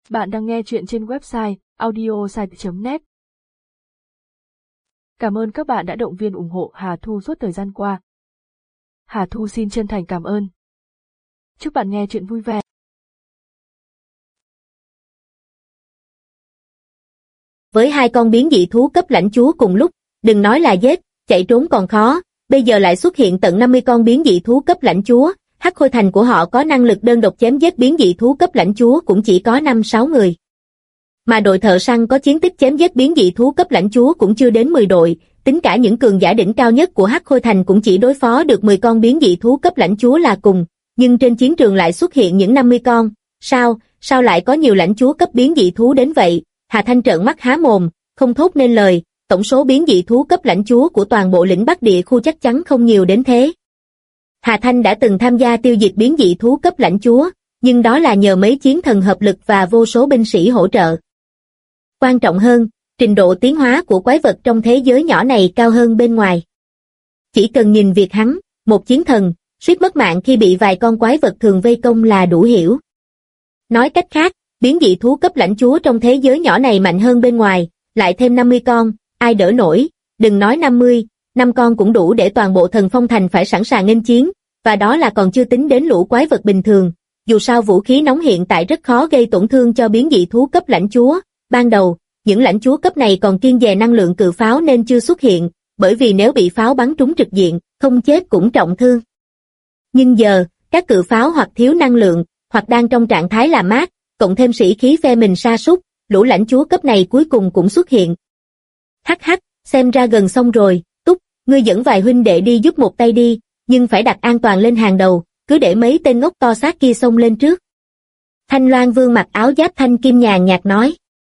Bạn đang nghe chuyện trên website audiosite.net. Cảm ơn các bạn đã động viên ủng hộ Hà Thu suốt thời gian qua. Hà Thu xin chân thành cảm ơn. Chúc bạn nghe chuyện vui vẻ. Với hai con biến dị thú cấp lãnh chúa cùng lúc, đừng nói là giết, chạy trốn còn khó, bây giờ lại xuất hiện tận 50 con biến dị thú cấp lãnh chúa. Hắc Khôi Thành của họ có năng lực đơn độc chém giết biến dị thú cấp lãnh chúa cũng chỉ có 5-6 người. Mà đội thợ săn có chiến tích chém giết biến dị thú cấp lãnh chúa cũng chưa đến 10 đội, tính cả những cường giả đỉnh cao nhất của Hắc Khôi Thành cũng chỉ đối phó được 10 con biến dị thú cấp lãnh chúa là cùng, nhưng trên chiến trường lại xuất hiện những 50 con, sao lại có nhiều lãnh chúa cấp biến dị thú đến vậy? Hà Thanh trợn mắt há mồm, không thốt nên lời, tổng số biến dị thú cấp lãnh chúa của toàn bộ lĩnh Bắc Địa khu chắc chắn không nhiều đến thế. Hà Thanh đã từng tham gia tiêu diệt biến dị thú cấp lãnh chúa, nhưng đó là nhờ mấy chiến thần hợp lực và vô số binh sĩ hỗ trợ. Quan trọng hơn, trình độ tiến hóa của quái vật trong thế giới nhỏ này cao hơn bên ngoài. Chỉ cần nhìn việc hắn, một chiến thần, suýt mất mạng khi bị vài con quái vật thường vây công là đủ hiểu. Nói cách khác, biến dị thú cấp lãnh chúa trong thế giới nhỏ này mạnh hơn bên ngoài, lại thêm 50 con, ai đỡ nổi, đừng nói 50, 5 con cũng đủ để toàn bộ Thần Phong Thành phải sẵn sàng nghênh chiến, và đó là còn chưa tính đến lũ quái vật bình thường. Dù sao vũ khí nóng hiện tại rất khó gây tổn thương cho biến dị thú cấp lãnh chúa. Ban đầu, những lãnh chúa cấp này còn kiêng dè năng lượng cự pháo nên chưa xuất hiện, bởi vì nếu bị pháo bắn trúng trực diện, không chết cũng trọng thương. Nhưng giờ, các cự pháo hoặc thiếu năng lượng, hoặc đang trong trạng thái làm mát, cộng thêm sĩ khí phe mình sa sút, lũ lãnh chúa cấp này cuối cùng cũng xuất hiện. Hắc, xem ra gần xong rồi, Túc, ngươi dẫn vài huynh đệ đi giúp một tay đi, nhưng phải đặt an toàn lên hàng đầu, cứ để mấy tên ngốc to xác kia xông lên trước. Thanh Loan Vương mặc áo giáp thanh kim nhàn nhạt nói.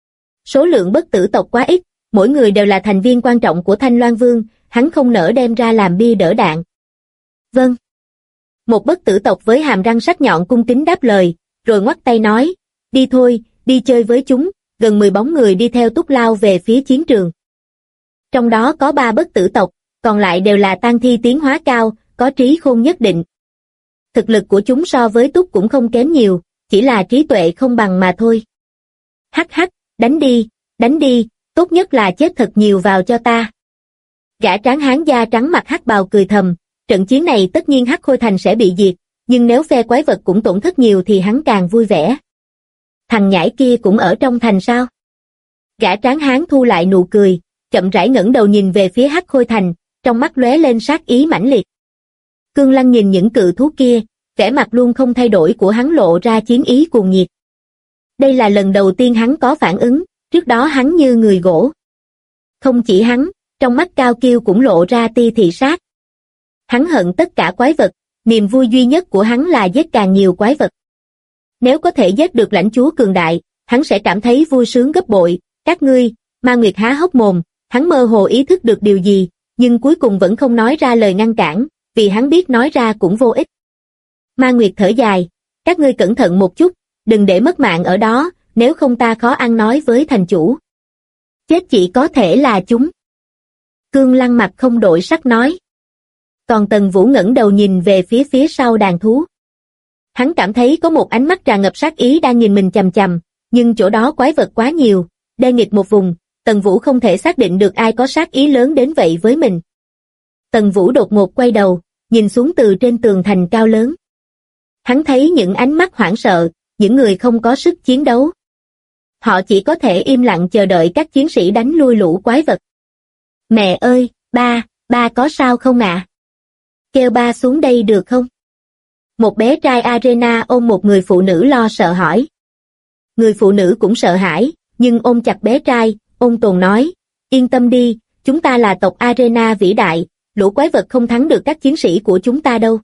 Số lượng bất tử tộc quá ít, mỗi người đều là thành viên quan trọng của Thanh Loan Vương, hắn không nỡ đem ra làm bia đỡ đạn. Vâng. Một bất tử tộc với hàm răng sắc nhọn cung kính đáp lời, rồi ngoắc tay nói, đi thôi, đi chơi với chúng. Gần 10 bóng người đi theo Túc lao về phía chiến trường. Trong đó có 3 bất tử tộc, còn lại đều là tang thi tiến hóa cao, có trí khôn nhất định. Thực lực của chúng so với Túc cũng không kém nhiều, chỉ là trí tuệ không bằng mà thôi. Hắc, đánh đi, tốt nhất là chết thật nhiều vào cho ta. Gã tráng hán da trắng mặt hắc bào cười thầm, trận chiến này tất nhiên Hắc Khôi Thành sẽ bị diệt, nhưng nếu phe quái vật cũng tổn thất nhiều thì hắn càng vui vẻ. Thằng nhãi kia cũng ở trong thành sao? Gã tráng hán thu lại nụ cười, chậm rãi ngẩng đầu nhìn về phía Hắc Khôi Thành, trong mắt lóe lên sát ý mãnh liệt. Cương Lăng nhìn những cự thú kia, vẻ mặt luôn không thay đổi của hắn lộ ra chiến ý cuồng nhiệt. Đây là lần đầu tiên hắn có phản ứng, trước đó hắn như người gỗ. Không chỉ hắn, trong mắt Cao Kiêu cũng lộ ra tia thị sát. Hắn hận tất cả quái vật, niềm vui duy nhất của hắn là giết càng nhiều quái vật. Nếu có thể giết được lãnh chúa cường đại, hắn sẽ cảm thấy vui sướng gấp bội. Các ngươi, Ma Nguyệt há hốc mồm, hắn mơ hồ ý thức được điều gì, nhưng cuối cùng vẫn không nói ra lời ngăn cản, vì hắn biết nói ra cũng vô ích. Ma Nguyệt thở dài, các ngươi cẩn thận một chút, đừng để mất mạng ở đó, nếu không ta khó ăn nói với thành chủ. Chết chỉ có thể là chúng. Cương Lăng mặt không đổi sắc nói. Còn Tần Vũ ngẩng đầu nhìn về phía sau đàn thú. Hắn cảm thấy có một ánh mắt tràn ngập sát ý đang nhìn mình chằm chằm, nhưng chỗ đó quái vật quá nhiều, đe nghịch một vùng, Tần Vũ không thể xác định được ai có sát ý lớn đến vậy với mình. Tần Vũ đột ngột quay đầu, nhìn xuống từ trên tường thành cao lớn. Hắn thấy những ánh mắt hoảng sợ, những người không có sức chiến đấu. Họ chỉ có thể im lặng chờ đợi các chiến sĩ đánh lui lũ quái vật. Mẹ ơi, ba có sao không ạ? Kêu ba xuống đây được không? Một bé trai Arena ôm một người phụ nữ lo sợ hỏi. Người phụ nữ cũng sợ hãi, nhưng ôm chặt bé trai, ôn tồn nói, yên tâm đi, chúng ta là tộc Arena vĩ đại, lũ quái vật không thắng được các chiến sĩ của chúng ta đâu.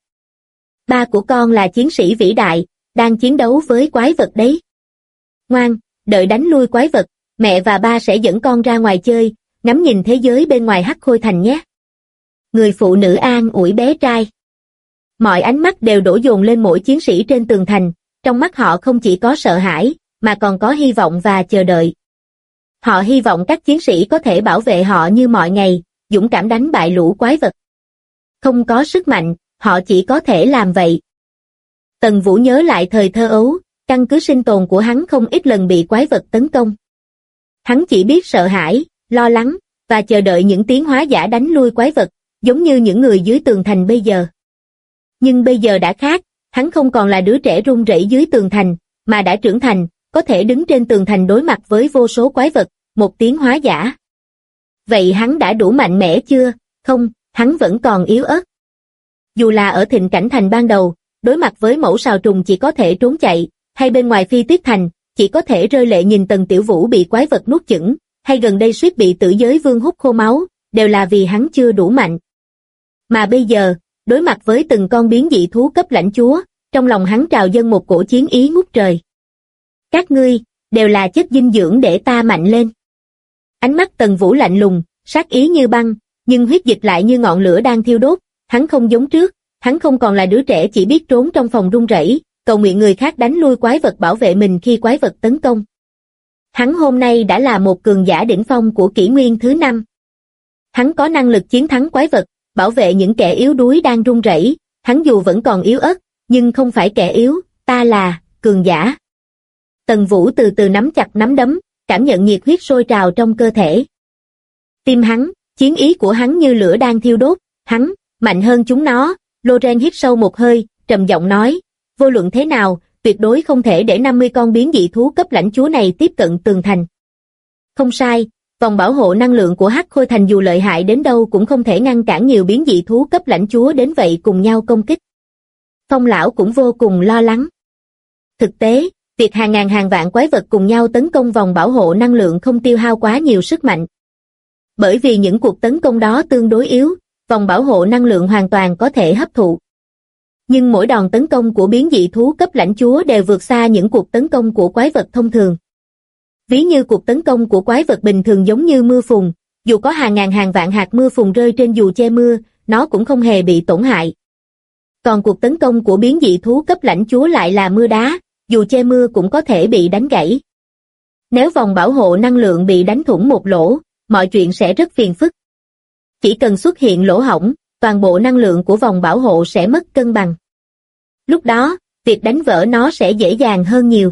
Ba của con là chiến sĩ vĩ đại, đang chiến đấu với quái vật đấy. Ngoan, đợi đánh lui quái vật, mẹ và ba sẽ dẫn con ra ngoài chơi, ngắm nhìn thế giới bên ngoài Hắc Khôi Thành nhé. Người phụ nữ an ủi bé trai. Mọi ánh mắt đều đổ dồn lên mỗi chiến sĩ trên tường thành, trong mắt họ không chỉ có sợ hãi, mà còn có hy vọng và chờ đợi. Họ hy vọng các chiến sĩ có thể bảo vệ họ như mọi ngày, dũng cảm đánh bại lũ quái vật. Không có sức mạnh, họ chỉ có thể làm vậy. Tần Vũ nhớ lại thời thơ ấu, căn cứ sinh tồn của hắn không ít lần bị quái vật tấn công. Hắn chỉ biết sợ hãi, lo lắng, và chờ đợi những tiến hóa giả đánh lui quái vật, giống như những người dưới tường thành bây giờ. Nhưng bây giờ đã khác, hắn không còn là đứa trẻ run rẩy dưới tường thành, mà đã trưởng thành, có thể đứng trên tường thành đối mặt với vô số quái vật, một tiến hóa giả. Vậy hắn đã đủ mạnh mẽ chưa? Không, hắn vẫn còn yếu ớt. Dù là ở Thịnh Cảnh Thành ban đầu, đối mặt với mẫu sào trùng chỉ có thể trốn chạy, hay bên ngoài Phi Tuyết Thành, chỉ có thể rơi lệ nhìn Tần Tiểu Vũ bị quái vật nuốt chửng, hay gần đây suýt bị Tử Giới Vương hút khô máu, đều là vì hắn chưa đủ mạnh. Mà bây giờ, đối mặt với từng con biến dị thú cấp lãnh chúa, trong lòng hắn trào dâng một cổ chiến ý ngút trời. Các ngươi, đều là chất dinh dưỡng để ta mạnh lên. Ánh mắt Tần Vũ lạnh lùng, sát ý như băng, nhưng huyết dịch lại như ngọn lửa đang thiêu đốt, hắn không giống trước, hắn không còn là đứa trẻ chỉ biết trốn trong phòng run rẩy, cầu nguyện người khác đánh lui quái vật bảo vệ mình khi quái vật tấn công. Hắn hôm nay đã là một cường giả đỉnh phong của kỷ nguyên thứ 5. Hắn có năng lực chiến thắng quái vật, bảo vệ những kẻ yếu đuối đang run rẩy, hắn dù vẫn còn yếu ớt, nhưng không phải kẻ yếu, ta là cường giả. Tần Vũ từ từ nắm chặt nắm đấm, cảm nhận nhiệt huyết sôi trào trong cơ thể. Tim hắn, chiến ý của hắn như lửa đang thiêu đốt, hắn, mạnh hơn chúng nó. Loren hít sâu một hơi, trầm giọng nói, vô luận thế nào, tuyệt đối không thể để 50 con biến dị thú cấp lãnh chúa này tiếp cận tường thành. Không sai, vòng bảo hộ năng lượng của Hắc Khôi Thành dù lợi hại đến đâu cũng không thể ngăn cản nhiều biến dị thú cấp lãnh chúa đến vậy cùng nhau công kích. Phong lão cũng vô cùng lo lắng. Thực tế, việc hàng ngàn hàng vạn quái vật cùng nhau tấn công vòng bảo hộ năng lượng không tiêu hao quá nhiều sức mạnh. Bởi vì những cuộc tấn công đó tương đối yếu, vòng bảo hộ năng lượng hoàn toàn có thể hấp thụ. Nhưng mỗi đòn tấn công của biến dị thú cấp lãnh chúa đều vượt xa những cuộc tấn công của quái vật thông thường. Ví như cuộc tấn công của quái vật bình thường giống như mưa phùn, dù có hàng ngàn hàng vạn hạt mưa phùn rơi trên dù che mưa, nó cũng không hề bị tổn hại. Còn cuộc tấn công của biến dị thú cấp lãnh chúa lại là mưa đá, dù che mưa cũng có thể bị đánh gãy. Nếu vòng bảo hộ năng lượng bị đánh thủng một lỗ, mọi chuyện sẽ rất phiền phức. Chỉ cần xuất hiện lỗ hổng, toàn bộ năng lượng của vòng bảo hộ sẽ mất cân bằng. Lúc đó, việc đánh vỡ nó sẽ dễ dàng hơn nhiều.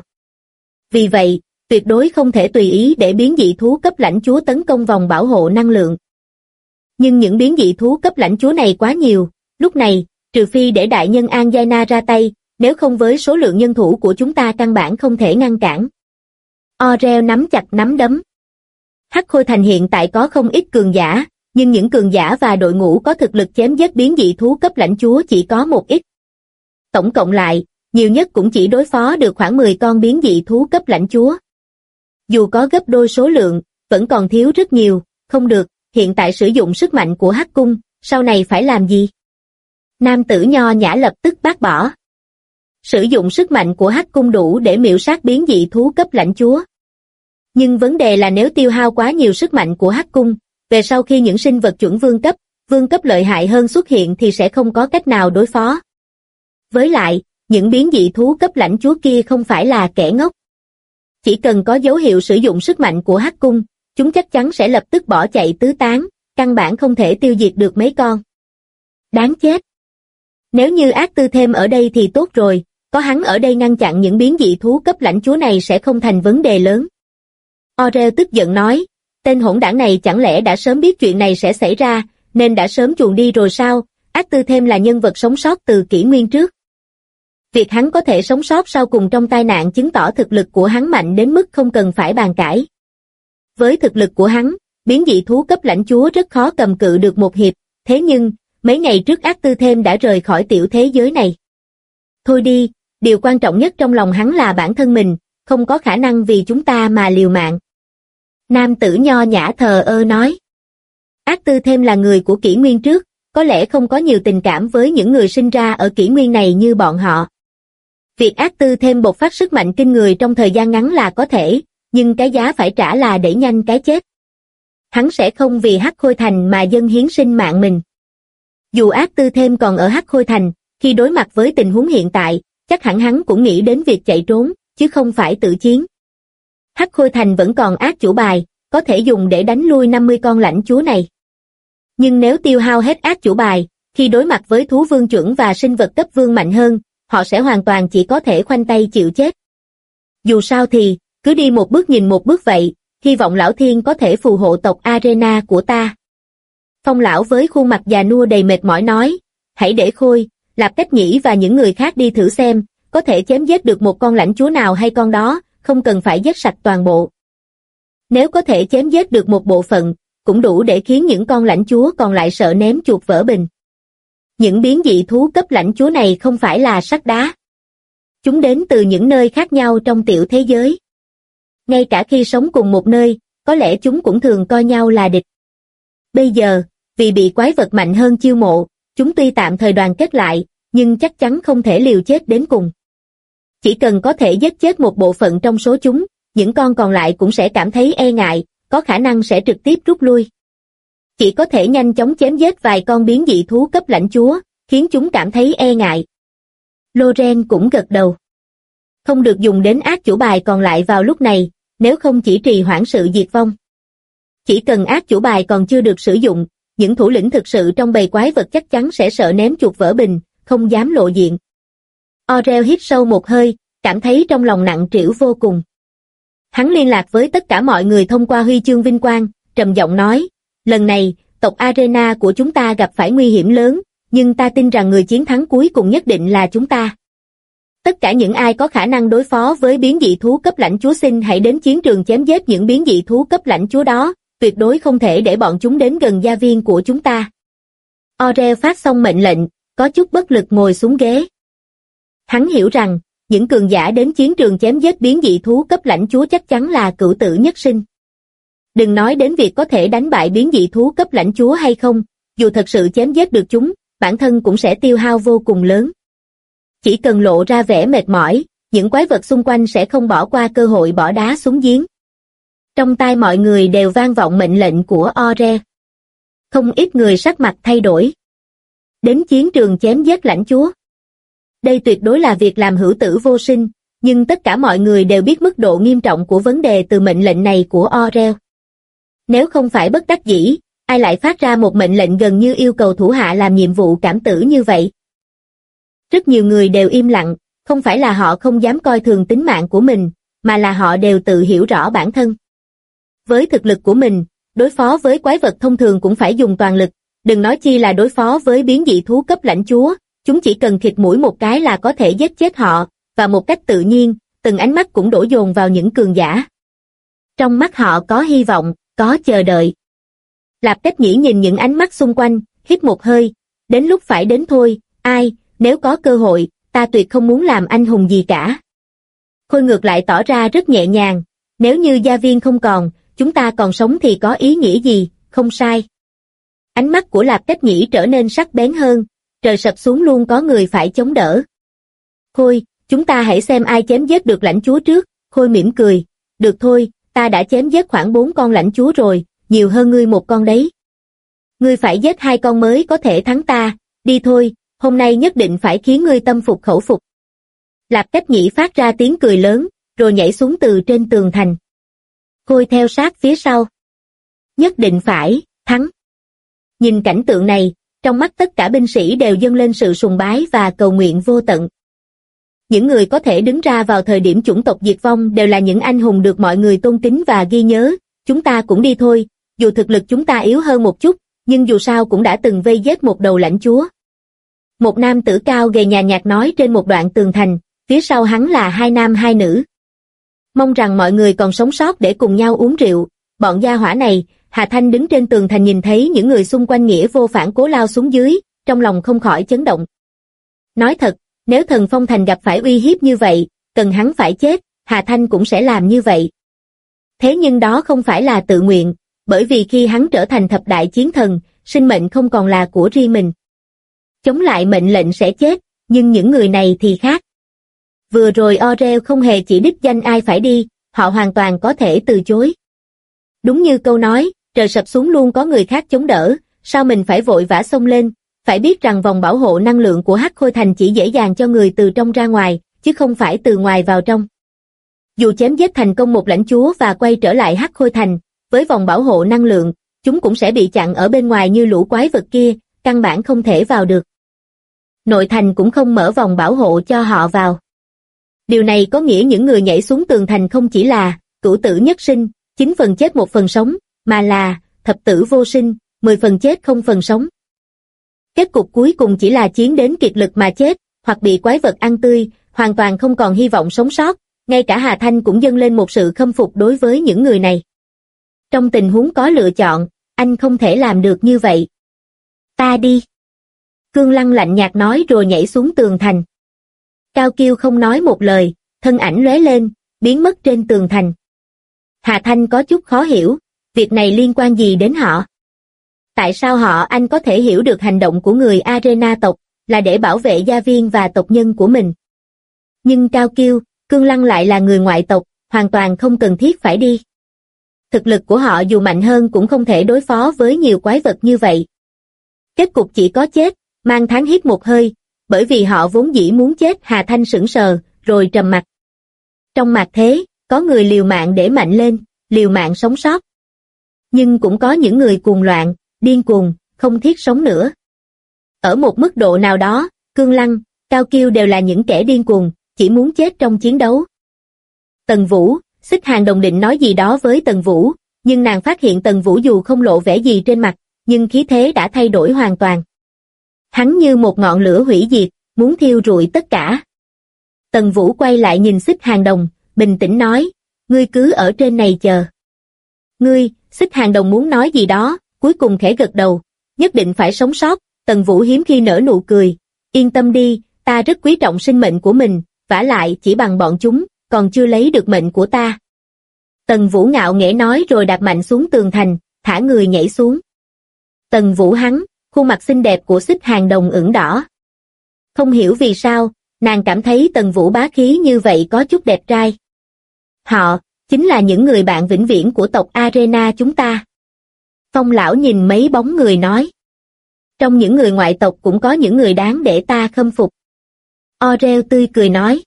Vì vậy, tuyệt đối không thể tùy ý để biến dị thú cấp lãnh chúa tấn công vòng bảo hộ năng lượng. Nhưng những biến dị thú cấp lãnh chúa này quá nhiều, lúc này, trừ phi để đại nhân Anjaina ra tay, nếu không với số lượng nhân thủ của chúng ta căn bản không thể ngăn cản. Orel nắm chặt nắm đấm. Hắc Khôi Thành hiện tại có không ít cường giả, nhưng những cường giả và đội ngũ có thực lực chém giết biến dị thú cấp lãnh chúa chỉ có một ít. Tổng cộng lại, nhiều nhất cũng chỉ đối phó được khoảng 10 con biến dị thú cấp lãnh chúa. Dù có gấp đôi số lượng, vẫn còn thiếu rất nhiều, không được, hiện tại sử dụng sức mạnh của Hắc Cung, sau này phải làm gì? Nam tử nho nhã lập tức bác bỏ. Sử dụng sức mạnh của Hắc Cung đủ để miểu sát biến dị thú cấp lãnh chúa. Nhưng vấn đề là nếu tiêu hao quá nhiều sức mạnh của Hắc Cung, về sau khi những sinh vật chuẩn vương cấp lợi hại hơn xuất hiện thì sẽ không có cách nào đối phó. Với lại, những biến dị thú cấp lãnh chúa kia không phải là kẻ ngốc. Chỉ cần có dấu hiệu sử dụng sức mạnh của Hắc Cung, chúng chắc chắn sẽ lập tức bỏ chạy tứ tán, căn bản không thể tiêu diệt được mấy con. Đáng chết! Nếu như Ác Tư Thêm ở đây thì tốt rồi, có hắn ở đây ngăn chặn những biến dị thú cấp lãnh chúa này sẽ không thành vấn đề lớn. Orel tức giận nói, tên hỗn đảng này chẳng lẽ đã sớm biết chuyện này sẽ xảy ra, nên đã sớm chuồn đi rồi sao? Ác Tư Thêm là nhân vật sống sót từ kỷ nguyên trước. Việc hắn có thể sống sót sau cùng trong tai nạn chứng tỏ thực lực của hắn mạnh đến mức không cần phải bàn cãi. Với thực lực của hắn, biến dị thú cấp lãnh chúa rất khó cầm cự được một hiệp, thế nhưng, mấy ngày trước Ác Tư Thêm đã rời khỏi tiểu thế giới này. Thôi đi, điều quan trọng nhất trong lòng hắn là bản thân mình, không có khả năng vì chúng ta mà liều mạng. Nam tử nho nhã thờ ơ nói. Ác Tư Thêm là người của kỷ nguyên trước, có lẽ không có nhiều tình cảm với những người sinh ra ở kỷ nguyên này như bọn họ. Việc Ác Tư Thêm bộc phát sức mạnh kinh người trong thời gian ngắn là có thể, nhưng cái giá phải trả là đẩy nhanh cái chết. Hắn sẽ không vì Hắc Khôi Thành mà dâng hiến sinh mạng mình. Dù Ác Tư Thêm còn ở Hắc Khôi Thành, khi đối mặt với tình huống hiện tại, chắc hẳn hắn cũng nghĩ đến việc chạy trốn, chứ không phải tự chiến. Hắc Khôi Thành vẫn còn ác chủ bài, có thể dùng để đánh lui 50 con lãnh chúa này. Nhưng nếu tiêu hao hết ác chủ bài, khi đối mặt với thú vương chuẩn và sinh vật cấp vương mạnh hơn, họ sẽ hoàn toàn chỉ có thể khoanh tay chịu chết. Dù sao thì, cứ đi một bước nhìn một bước vậy, hy vọng lão thiên có thể phù hộ tộc Arena của ta. Phong lão với khuôn mặt già nua đầy mệt mỏi nói, hãy để Khôi, Lạp Cách Nhĩ và những người khác đi thử xem, có thể chém giết được một con lãnh chúa nào hay con đó, không cần phải giết sạch toàn bộ. Nếu có thể chém giết được một bộ phận, cũng đủ để khiến những con lãnh chúa còn lại sợ ném chuột vỡ bình. Những biến dị thú cấp lãnh chúa này không phải là sắt đá. Chúng đến từ những nơi khác nhau trong tiểu thế giới. Ngay cả khi sống cùng một nơi, có lẽ chúng cũng thường coi nhau là địch. Bây giờ, vì bị quái vật mạnh hơn chiêu mộ, chúng tuy tạm thời đoàn kết lại, nhưng chắc chắn không thể liều chết đến cùng. Chỉ cần có thể giết chết một bộ phận trong số chúng, những con còn lại cũng sẽ cảm thấy e ngại, có khả năng sẽ trực tiếp rút lui. Chỉ có thể nhanh chóng chém giết vài con biến dị thú cấp lãnh chúa, khiến chúng cảm thấy e ngại. Loren cũng gật đầu. Không được dùng đến ác chủ bài còn lại vào lúc này, nếu không chỉ trì hoãn sự diệt vong. Chỉ cần ác chủ bài còn chưa được sử dụng, những thủ lĩnh thực sự trong bầy quái vật chắc chắn sẽ sợ ném chuột vỡ bình, không dám lộ diện. Orel hít sâu một hơi, cảm thấy trong lòng nặng trĩu vô cùng. Hắn liên lạc với tất cả mọi người thông qua huy chương vinh quang, trầm giọng nói, lần này, tộc Arena của chúng ta gặp phải nguy hiểm lớn, nhưng ta tin rằng người chiến thắng cuối cùng nhất định là chúng ta. Tất cả những ai có khả năng đối phó với biến dị thú cấp lãnh chúa xin hãy đến chiến trường chém giết những biến dị thú cấp lãnh chúa đó, tuyệt đối không thể để bọn chúng đến gần gia viên của chúng ta. Orel phát xong mệnh lệnh, có chút bất lực ngồi xuống ghế. Hắn hiểu rằng, những cường giả đến chiến trường chém giết biến dị thú cấp lãnh chúa chắc chắn là cửu tử nhất sinh. Đừng nói đến việc có thể đánh bại biến dị thú cấp lãnh chúa hay không, dù thật sự chém giết được chúng, bản thân cũng sẽ tiêu hao vô cùng lớn. Chỉ cần lộ ra vẻ mệt mỏi, những quái vật xung quanh sẽ không bỏ qua cơ hội bỏ đá xuống giếng. Trong tai mọi người đều vang vọng mệnh lệnh của Orel. Không ít người sắc mặt thay đổi. Đến chiến trường chém giết lãnh chúa. Đây tuyệt đối là việc làm hữu tử vô sinh, nhưng tất cả mọi người đều biết mức độ nghiêm trọng của vấn đề từ mệnh lệnh này của Orel. Nếu không phải bất đắc dĩ, ai lại phát ra một mệnh lệnh gần như yêu cầu thủ hạ làm nhiệm vụ cảm tử như vậy? Rất nhiều người đều im lặng, không phải là họ không dám coi thường tính mạng của mình, mà là họ đều tự hiểu rõ bản thân. Với thực lực của mình, đối phó với quái vật thông thường cũng phải dùng toàn lực, đừng nói chi là đối phó với biến dị thú cấp lãnh chúa, chúng chỉ cần khịt mũi một cái là có thể giết chết họ, và một cách tự nhiên, từng ánh mắt cũng đổ dồn vào những cường giả. Trong mắt họ có hy vọng, có chờ đợi. Lạp Cách Nhĩ nhìn những ánh mắt xung quanh, hít một hơi, đến lúc phải đến thôi, nếu có cơ hội, ta tuyệt không muốn làm anh hùng gì cả. Khôi ngược lại tỏ ra rất nhẹ nhàng, nếu như gia viên không còn, chúng ta còn sống thì có ý nghĩa gì, không sai. Ánh mắt của Lạp Cách Nhĩ trở nên sắc bén hơn, trời sập xuống luôn có người phải chống đỡ. Khôi, chúng ta hãy xem ai chém giết được lãnh chúa trước, Khôi mỉm cười, được thôi, ta đã chém giết khoảng 4 con lãnh chúa rồi, nhiều hơn ngươi một con đấy. Ngươi phải giết 2 con mới có thể thắng ta, đi thôi, hôm nay nhất định phải khiến ngươi tâm phục khẩu phục. Lạp Cách Nhĩ phát ra tiếng cười lớn, rồi nhảy xuống từ trên tường thành. Khôi theo sát phía sau. Nhất định phải, thắng. Nhìn cảnh tượng này, trong mắt tất cả binh sĩ đều dâng lên sự sùng bái và cầu nguyện vô tận. Những người có thể đứng ra vào thời điểm chủng tộc diệt vong đều là những anh hùng được mọi người tôn kính và ghi nhớ, chúng ta cũng đi thôi, dù thực lực chúng ta yếu hơn một chút, nhưng dù sao cũng đã từng vây giết một đầu lãnh chúa. Một nam tử cao gầy nhàn nhạt nói trên một đoạn tường thành, phía sau hắn là 2 nam 2 nữ. Mong rằng mọi người còn sống sót để cùng nhau uống rượu, bọn gia hỏa này. Hà Thanh đứng trên tường thành nhìn thấy những người xung quanh nghĩa vô phản cố lao xuống dưới, trong lòng không khỏi chấn động. Nói thật, nếu Thần Phong Thành gặp phải uy hiếp như vậy, cần hắn phải chết, Hà Thanh cũng sẽ làm như vậy. Thế nhưng đó không phải là tự nguyện, bởi vì khi hắn trở thành thập đại chiến thần, sinh mệnh không còn là của riêng mình. Chống lại mệnh lệnh sẽ chết, nhưng những người này thì khác. Vừa rồi Orel không hề chỉ đích danh ai phải đi, họ hoàn toàn có thể từ chối. Đúng như câu nói, trời sập xuống luôn có người khác chống đỡ, sao mình phải vội vã xông lên, phải biết rằng vòng bảo hộ năng lượng của Hắc Khôi Thành chỉ dễ dàng cho người từ trong ra ngoài, chứ không phải từ ngoài vào trong. Dù chém giết thành công một lãnh chúa và quay trở lại Hắc Khôi Thành, với vòng bảo hộ năng lượng, chúng cũng sẽ bị chặn ở bên ngoài như lũ quái vật kia, căn bản không thể vào được. Nội thành cũng không mở vòng bảo hộ cho họ vào. Điều này có nghĩa những người nhảy xuống tường thành không chỉ là cửu tử nhất sinh, 9 phần chết 1 phần sống, mà là thập tử vô sinh, 10 phần chết 0 phần sống. Kết cục cuối cùng chỉ là chiến đến kiệt lực mà chết, hoặc bị quái vật ăn tươi, hoàn toàn không còn hy vọng sống sót. Ngay cả Hà Thanh cũng dâng lên một sự khâm phục đối với những người này. Trong tình huống có lựa chọn, anh không thể làm được như vậy. Ta đi. Cương Lăng lạnh nhạt nói rồi nhảy xuống tường thành. Cao Kiêu không nói một lời, thân ảnh lóe lên, biến mất trên tường thành. Hà Thanh có chút khó hiểu, việc này liên quan gì đến họ? Tại sao anh có thể hiểu được hành động của người Arena tộc, là để bảo vệ gia viên và tộc nhân của mình? Nhưng Cao Kiêu, Cương Lăng lại là người ngoại tộc, hoàn toàn không cần thiết phải đi. Thực lực của họ dù mạnh hơn cũng không thể đối phó với nhiều quái vật như vậy. Kết cục chỉ có chết, Mang Thán hít một hơi, bởi vì họ vốn dĩ muốn chết. Hà Thanh sững sờ, rồi trầm mặc. Trong mặt thế, có người liều mạng để mạnh lên, liều mạng sống sót. Nhưng cũng có những người cuồng loạn, điên cuồng, không thiết sống nữa. Ở một mức độ nào đó, Cương Lăng, Cao Kiêu đều là những kẻ điên cuồng, chỉ muốn chết trong chiến đấu. Tần Vũ, Xích Hàng Đồng định nói gì đó với Tần Vũ, nhưng nàng phát hiện Tần Vũ dù không lộ vẻ gì trên mặt, nhưng khí thế đã thay đổi hoàn toàn. Hắn như một ngọn lửa hủy diệt, muốn thiêu rụi tất cả. Tần Vũ quay lại nhìn Xích Hàng Đồng, bình tĩnh nói, ngươi cứ ở trên này chờ. Ngươi, Xích Hàng Đồng muốn nói gì đó, cuối cùng khẽ gật đầu, nhất định phải sống sót. Tần Vũ hiếm khi nở nụ cười, yên tâm đi, ta rất quý trọng sinh mệnh của mình, vả lại chỉ bằng bọn chúng, còn chưa lấy được mệnh của ta. Tần Vũ ngạo nghễ nói rồi đạp mạnh xuống tường thành, thả người nhảy xuống. Tần Vũ hắn, khuôn mặt xinh đẹp của Xích Hàng Đồng ửng đỏ. Không hiểu vì sao, nàng cảm thấy Tần Vũ bá khí như vậy có chút đẹp trai. Họ, chính là những người bạn vĩnh viễn của tộc Arena chúng ta. Phong lão nhìn mấy bóng người nói. Trong những người ngoại tộc cũng có những người đáng để ta khâm phục. Orel tươi cười nói.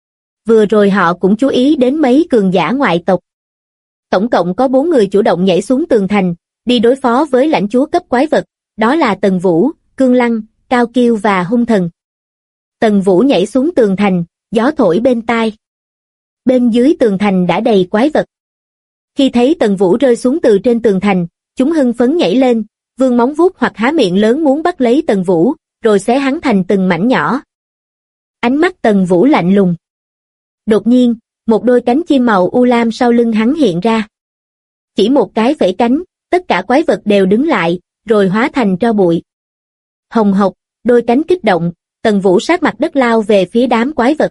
Vừa rồi họ cũng chú ý đến mấy cường giả ngoại tộc. Tổng cộng có 4 người chủ động nhảy xuống tường thành, đi đối phó với lãnh chúa cấp quái vật, đó là Tần Vũ, Cương Lăng, Cao Kiêu và Hung Thần. Tần Vũ nhảy xuống tường thành, gió thổi bên tai. Bên dưới tường thành đã đầy quái vật. Khi thấy Tần Vũ rơi xuống từ trên tường thành, chúng hưng phấn nhảy lên, vươn móng vuốt hoặc há miệng lớn muốn bắt lấy Tần Vũ, rồi xé hắn thành từng mảnh nhỏ. Ánh mắt Tần Vũ lạnh lùng. Đột nhiên, một đôi cánh chim màu u lam sau lưng hắn hiện ra. Chỉ một cái vẫy cánh, tất cả quái vật đều đứng lại, rồi hóa thành tro bụi. Hồng hộc, đôi cánh kích động, Tần Vũ sát mặt đất lao về phía đám quái vật.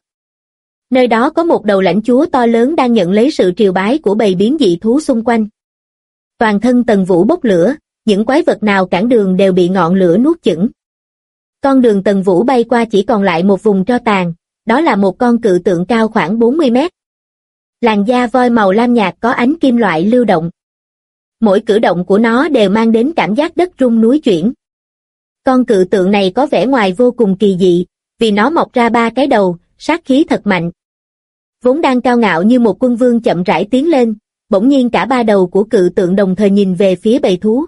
Nơi đó có một đầu lãnh chúa to lớn đang nhận lấy sự triều bái của bầy biến dị thú xung quanh. Toàn thân Tần Vũ bốc lửa, những quái vật nào cản đường đều bị ngọn lửa nuốt chửng. Con đường Tần Vũ bay qua chỉ còn lại một vùng tro tàn, đó là một con cự tượng cao khoảng 40 mét. Làn da voi màu lam nhạt có ánh kim loại lưu động. Mỗi cử động của nó đều mang đến cảm giác đất rung núi chuyển. Con cự tượng này có vẻ ngoài vô cùng kỳ dị, vì nó mọc ra 3 cái đầu, sát khí thật mạnh. Vốn đang cao ngạo như một quân vương chậm rãi tiến lên, bỗng nhiên cả 3 đầu của cự tượng đồng thời nhìn về phía bầy thú.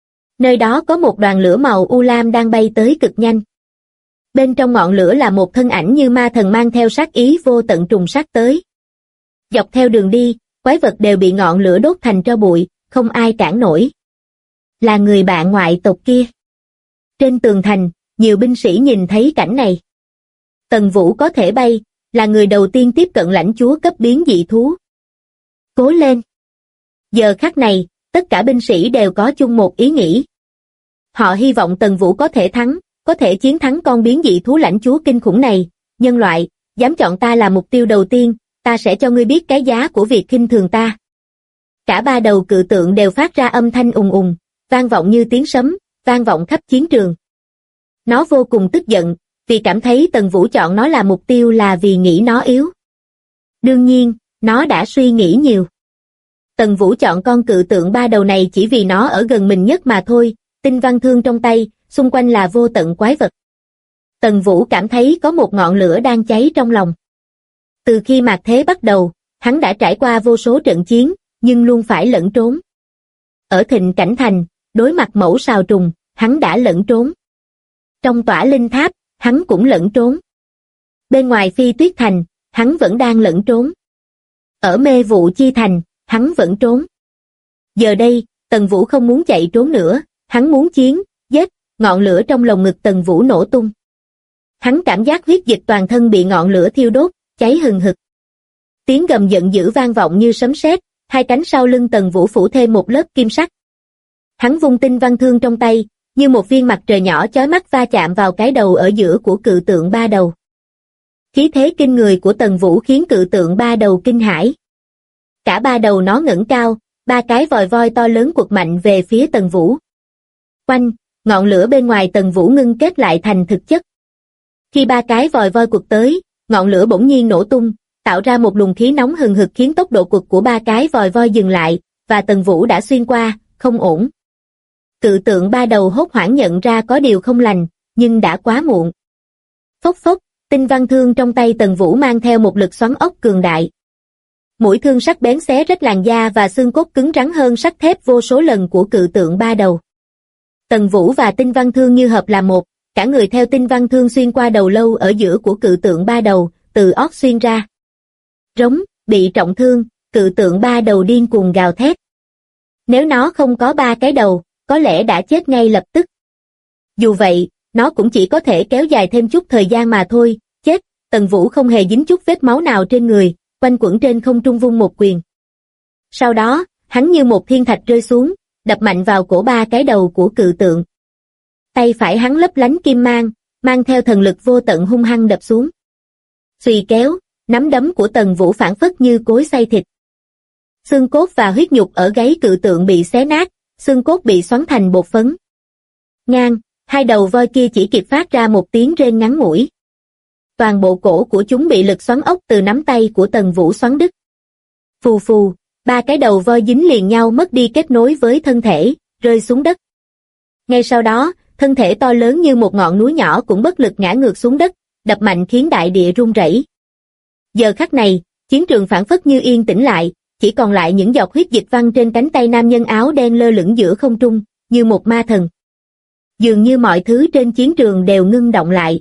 Nơi đó có một đoàn lửa màu u lam đang bay tới cực nhanh. Bên trong ngọn lửa là một thân ảnh như ma thần mang theo sát ý vô tận trùng sát tới. Dọc theo đường đi, quái vật đều bị ngọn lửa đốt thành tro bụi, không ai cản nổi. Là người bạn ngoại tộc kia. Trên tường thành, nhiều binh sĩ nhìn thấy cảnh này. Tần Vũ có thể bay, là người đầu tiên tiếp cận lãnh chúa cấp biến dị thú. Cố lên! Giờ khắc này, tất cả binh sĩ đều có chung một ý nghĩ. Họ hy vọng Tần Vũ có thể thắng, có thể chiến thắng con biến dị thú lãnh chúa kinh khủng này. Nhân loại, dám chọn ta là mục tiêu đầu tiên, ta sẽ cho ngươi biết cái giá của việc khinh thường ta. Cả 3 đầu cự tượng đều phát ra âm thanh ùng ùng, vang vọng như tiếng sấm, vang vọng khắp chiến trường. Nó vô cùng tức giận, vì cảm thấy Tần Vũ chọn nó là mục tiêu là vì nghĩ nó yếu. Đương nhiên, nó đã suy nghĩ nhiều. Tần Vũ chọn con cự tượng 3 đầu này chỉ vì nó ở gần mình nhất mà thôi, tinh văn thương trong tay, xung quanh là vô tận quái vật. Tần Vũ cảm thấy có một ngọn lửa đang cháy trong lòng. Từ khi mạt thế bắt đầu, hắn đã trải qua vô số trận chiến, nhưng luôn phải lẫn trốn. Ở Thịnh Cảnh Thành, đối mặt mẫu sào trùng, hắn đã lẫn trốn. Trong Tỏa Linh Tháp, hắn cũng lẫn trốn. Bên ngoài Phi Tuyết Thành, hắn vẫn đang lẫn trốn. Ở Mê Vụ Chi Thành, hắn vẫn trốn. Giờ đây, Tần Vũ không muốn chạy trốn nữa, hắn muốn chiến, giết, ngọn lửa trong lồng ngực Tần Vũ nổ tung. Hắn cảm giác huyết dịch toàn thân bị ngọn lửa thiêu đốt, cháy hừng hực. Tiếng gầm giận dữ vang vọng như sấm sét, hai cánh sau lưng Tần Vũ phủ thêm một lớp kim sắc. Hắn vung tinh văn thương trong tay, như một viên mặt trời nhỏ chói mắt va chạm vào cái đầu ở giữa của cự tượng ba đầu. Khí thế kinh người của Tần Vũ khiến cự tượng ba đầu kinh hãi. Cả ba đầu nó ngẩng cao, ba cái vòi voi to lớn quật mạnh về phía Tần Vũ. Oanh, ngọn lửa bên ngoài Tần Vũ ngưng kết lại thành thực chất. Khi ba cái vòi voi quật tới, ngọn lửa bỗng nhiên nổ tung, tạo ra một luồng khí nóng hừng hực khiến tốc độ quật của ba cái vòi voi dừng lại, và Tần Vũ đã xuyên qua, không ổn. Cự tượng ba đầu hốt hoảng nhận ra có điều không lành, nhưng đã quá muộn. Phốc phốc, tinh văn thương trong tay Tần Vũ mang theo một lực xoắn ốc cường đại. Mũi thương sắc bén xé rách làn da và xương cốt cứng rắn hơn sắt thép vô số lần của cự tượng ba đầu. Tần Vũ và tinh văn thương như hợp làm một, cả người theo tinh văn thương xuyên qua đầu lâu ở giữa của cự tượng ba đầu, từ ót xuyên ra. Rống, bị trọng thương, cự tượng ba đầu điên cuồng gào thét. Nếu nó không có ba cái đầu, có lẽ đã chết ngay lập tức. Dù vậy, nó cũng chỉ có thể kéo dài thêm chút thời gian mà thôi, chết, Tần Vũ không hề dính chút vết máu nào trên người, quanh quẩn trên không trung vung một quyền. Sau đó, hắn như một thiên thạch rơi xuống, đập mạnh vào cổ ba cái đầu của cự tượng. Tay phải hắn lấp lánh kim mang, mang theo thần lực vô tận hung hăng đập xuống. Xùy kéo, nắm đấm của Tần Vũ phảng phất như cối xay thịt. Xương cốt và huyết nhục ở gáy cự tượng bị xé nát, xương cốt bị xoắn thành bột phấn. Ngang, hai đầu voi kia chỉ kịp phát ra một tiếng rên ngắn ngủi. Toàn bộ cổ của chúng bị lực xoắn ốc từ nắm tay của Tần Vũ xoắn đứt. Phù phù, ba cái đầu voi dính liền nhau mất đi kết nối với thân thể, rơi xuống đất. Ngay sau đó, thân thể to lớn như một ngọn núi nhỏ cũng bất lực ngã ngược xuống đất, đập mạnh khiến đại địa rung rẩy. Giờ khắc này, chiến trường phảng phất như yên tĩnh lại, chỉ còn lại những giọt huyết dịch văng trên cánh tay nam nhân áo đen lơ lửng giữa không trung, như một ma thần. Dường như mọi thứ trên chiến trường đều ngưng động lại.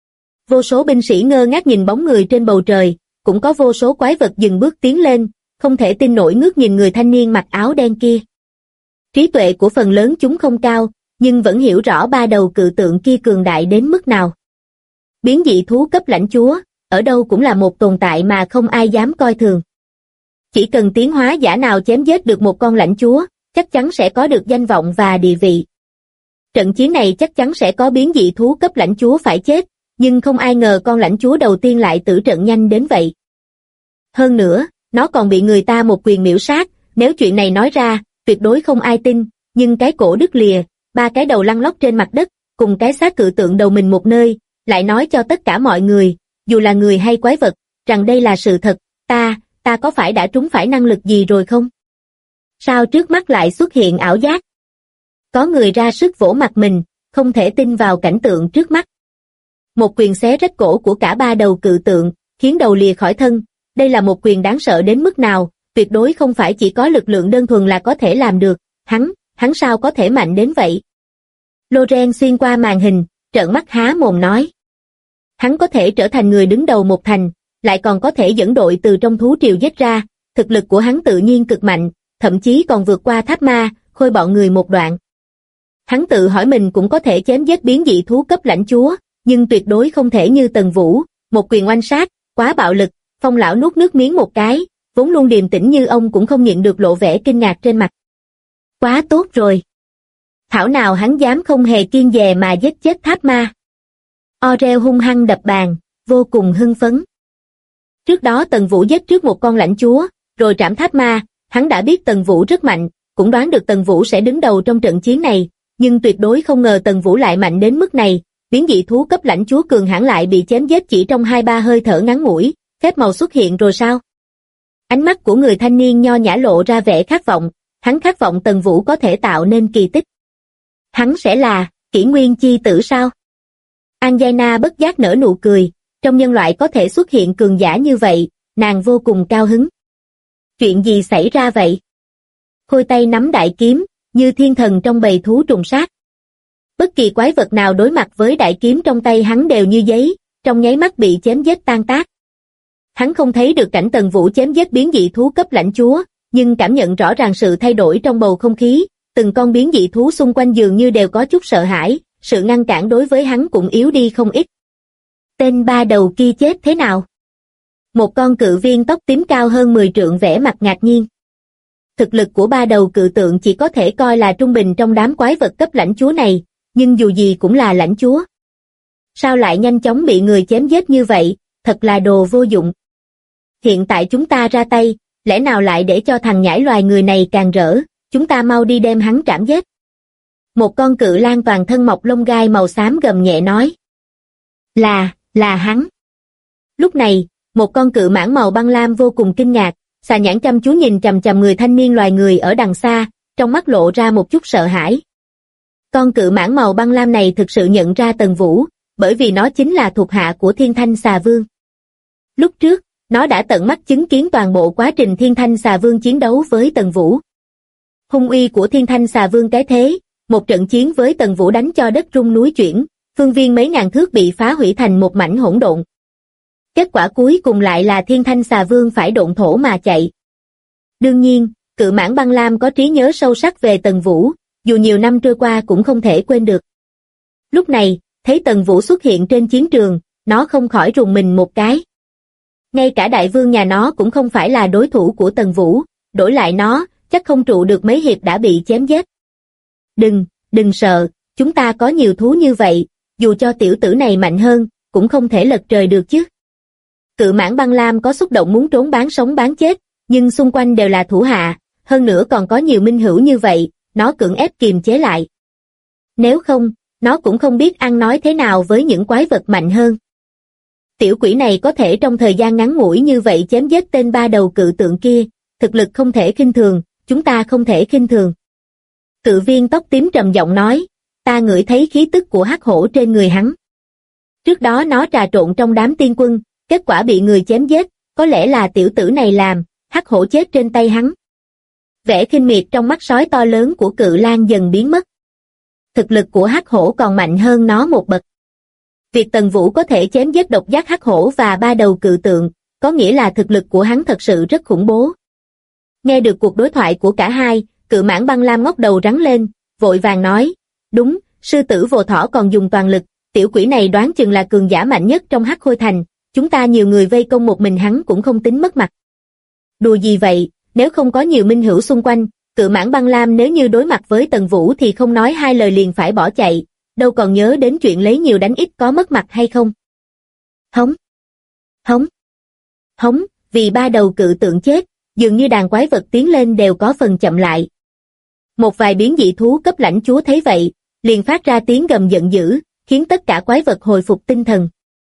Vô số binh sĩ ngơ ngác nhìn bóng người trên bầu trời, cũng có vô số quái vật dừng bước tiến lên, không thể tin nổi ngước nhìn người thanh niên mặc áo đen kia. Trí tuệ của phần lớn chúng không cao, nhưng vẫn hiểu rõ ba đầu cự tượng kia cường đại đến mức nào. Biến dị thú cấp lãnh chúa, ở đâu cũng là một tồn tại mà không ai dám coi thường. Chỉ cần tiến hóa giả nào chém giết được một con lãnh chúa, chắc chắn sẽ có được danh vọng và địa vị. Trận chiến này chắc chắn sẽ có biến dị thú cấp lãnh chúa phải chết, nhưng không ai ngờ con lãnh chúa đầu tiên lại tử trận nhanh đến vậy. Hơn nữa, nó còn bị người ta một quyền miểu sát, nếu chuyện này nói ra, tuyệt đối không ai tin, nhưng cái cổ đứt lìa, ba cái đầu lăn lóc trên mặt đất, cùng cái xác cự tượng đầu mình một nơi, lại nói cho tất cả mọi người, dù là người hay quái vật, rằng đây là sự thật, ta có phải đã trúng phải năng lực gì rồi không? Sao trước mắt lại xuất hiện ảo giác? Có người ra sức vỗ mặt mình, không thể tin vào cảnh tượng trước mắt. Một quyền xé rách cổ của cả ba đầu cự tượng, khiến đầu lìa khỏi thân, đây là một quyền đáng sợ đến mức nào, tuyệt đối không phải chỉ có lực lượng đơn thuần là có thể làm được, hắn sao có thể mạnh đến vậy? Loren xuyên qua màn hình, trợn mắt há mồm nói. Hắn có thể trở thành người đứng đầu một thành, lại còn có thể dẫn đội từ trong thú triều giết ra, thực lực của hắn tự nhiên cực mạnh, thậm chí còn vượt qua Tháp Ma, Khôi bọn người một đoạn. Hắn tự hỏi mình cũng có thể chém giết biến dị thú cấp lãnh chúa, nhưng tuyệt đối không thể như Tần Vũ, một quyền oanh sát, quá bạo lực. Phong lão nuốt nước miếng một cái, vốn luôn điềm tĩnh như ông cũng không nhịn được lộ vẻ kinh ngạc trên mặt. Quá tốt rồi. Thảo nào hắn dám không hề kiêng dè mà giết chết Tháp Ma. Orel hung hăng đập bàn, vô cùng hưng phấn. Trước đó Tần Vũ giết trước một con lãnh chúa, rồi trảm Tháp Ma, hắn đã biết Tần Vũ rất mạnh, cũng đoán được Tần Vũ sẽ đứng đầu trong trận chiến này, nhưng tuyệt đối không ngờ Tần Vũ lại mạnh đến mức này, biến dị thú cấp lãnh chúa cường hãn lại bị chém giết chỉ trong 2-3 hơi thở ngắn ngủi, phép màu xuất hiện rồi sao? Ánh mắt của người thanh niên nho nhã lộ ra vẻ khát vọng, hắn khát vọng Tần Vũ có thể tạo nên kỳ tích. Hắn sẽ là Kỷ Nguyên chi tử sao? Anjana bất giác nở nụ cười, trong nhân loại có thể xuất hiện cường giả như vậy, nàng vô cùng cao hứng. Chuyện gì xảy ra vậy? Khôi tay nắm đại kiếm, như thiên thần trong bầy thú trùng sát. Bất kỳ quái vật nào đối mặt với đại kiếm trong tay hắn đều như giấy, trong nháy mắt bị chém giết tan tác. Hắn không thấy được cảnh Tần Vũ chém giết biến dị thú cấp lãnh chúa, nhưng cảm nhận rõ ràng sự thay đổi trong bầu không khí, từng con biến dị thú xung quanh dường như đều có chút sợ hãi, sự ngăn cản đối với hắn cũng yếu đi không ít. Tên ba đầu kia chết thế nào? Một con cự viên tóc tím cao hơn 10 trượng vẻ mặt ngạc nhiên. Thực lực của ba đầu cự tượng chỉ có thể coi là trung bình trong đám quái vật cấp lãnh chúa này, nhưng dù gì cũng là lãnh chúa. Sao lại nhanh chóng bị người chém giết như vậy, thật là đồ vô dụng. Hiện tại chúng ta ra tay, lẽ nào lại để cho thằng nhãi loài người này càng rỡ, chúng ta mau đi đem hắn trảm giết. Một con cự lang toàn thân mọc lông gai màu xám gầm nhẹ nói. Là hắn. Lúc này, một con cự mãng màu băng lam vô cùng kinh ngạc, xà nhãn chăm chú nhìn chằm chằm người thanh niên loài người ở đằng xa, trong mắt lộ ra một chút sợ hãi. Con cự mãng màu băng lam này thực sự nhận ra Tần Vũ, bởi vì nó chính là thuộc hạ của Thiên Thanh Xà Vương. Lúc trước, nó đã tận mắt chứng kiến toàn bộ quá trình Thiên Thanh Xà Vương chiến đấu với Tần Vũ. Hung uy của Thiên Thanh Xà Vương cái thế, một trận chiến với Tần Vũ đánh cho đất rung núi chuyển, phương viên mấy ngàn thước bị phá hủy thành một mảnh hỗn độn. Kết quả cuối cùng lại là Thiên Thanh Xà Vương phải độn thổ mà chạy. Đương nhiên, cự mãng băng lam có trí nhớ sâu sắc về Tần Vũ, dù nhiều năm trôi qua cũng không thể quên được. Lúc này, thấy Tần Vũ xuất hiện trên chiến trường, nó không khỏi rùng mình một cái. Ngay cả đại vương nhà nó cũng không phải là đối thủ của Tần Vũ, đổi lại nó, chắc không trụ được mấy hiệp đã bị chém giết. Đừng sợ, chúng ta có nhiều thú như vậy, dù cho tiểu tử này mạnh hơn, cũng không thể lật trời được chứ. Cự mãng băng lam có xúc động muốn trốn bán sống bán chết, nhưng xung quanh đều là thủ hạ, hơn nữa còn có nhiều minh hữu như vậy, nó cưỡng ép kiềm chế lại. Nếu không, nó cũng không biết ăn nói thế nào với những quái vật mạnh hơn. Tiểu quỷ này có thể trong thời gian ngắn ngủi như vậy chém giết tên ba đầu cự tượng kia, thực lực không thể khinh thường, chúng ta không thể khinh thường. Cự viên tóc tím trầm giọng nói, ta ngửi thấy khí tức của hắc hổ trên người hắn. Trước đó nó trà trộn trong đám tiên quân, kết quả bị người chém giết, có lẽ là tiểu tử này làm, hắc hổ chết trên tay hắn. Vẻ khinh miệt trong mắt sói to lớn của cự lang dần biến mất. Thực lực của hắc hổ còn mạnh hơn nó một bậc. Việc Tần Vũ có thể chém giết độc giác hắc hổ và ba đầu cự tượng, có nghĩa là thực lực của hắn thật sự rất khủng bố. Nghe được cuộc đối thoại của cả hai, cự mãng băng lam ngóc đầu rắn lên, vội vàng nói, đúng, sư tử Vô Thỏ còn dùng toàn lực, tiểu quỷ này đoán chừng là cường giả mạnh nhất trong Hắc Khôi Thành, chúng ta nhiều người vây công một mình hắn cũng không tính mất mặt. Đùa gì vậy, nếu không có nhiều minh hữu xung quanh, cự mãng băng lam nếu như đối mặt với Tần Vũ thì không nói hai lời liền phải bỏ chạy, đâu còn nhớ đến chuyện lấy nhiều đánh ít có mất mặt hay không. Hống, vì ba đầu cự tượng chết, dường như đàn quái vật tiến lên đều có phần chậm lại. Một vài biến dị thú cấp lãnh chúa thấy vậy, liền phát ra tiếng gầm giận dữ, khiến tất cả quái vật hồi phục tinh thần.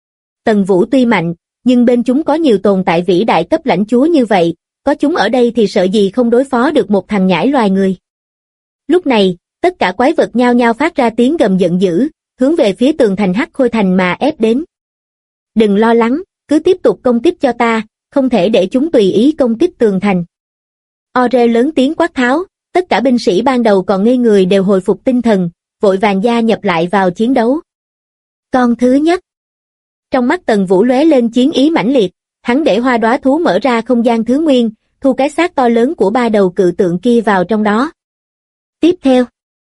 Tần Vũ tuy mạnh, nhưng bên chúng có nhiều tồn tại vĩ đại cấp lãnh chúa như vậy, có chúng ở đây thì sợ gì không đối phó được một thằng nhãi loài người. Lúc này, tất cả quái vật nhao nhao phát ra tiếng gầm giận dữ, hướng về phía tường thành Hắc Khôi Thành mà ép đến. Đừng lo lắng, cứ tiếp tục công kích cho ta, không thể để chúng tùy ý công kích tường thành. Ore lớn tiếng quát tháo, tất cả binh sĩ ban đầu còn ngây người đều hồi phục tinh thần, vội vàng gia nhập lại vào chiến đấu. Con thứ nhất. Trong mắt Tần Vũ lóe lên chiến ý mãnh liệt, hắn để hoa đóa thú mở ra không gian thứ nguyên, thu cái xác to lớn của ba đầu cự tượng kia vào trong đó. Tiếp theo,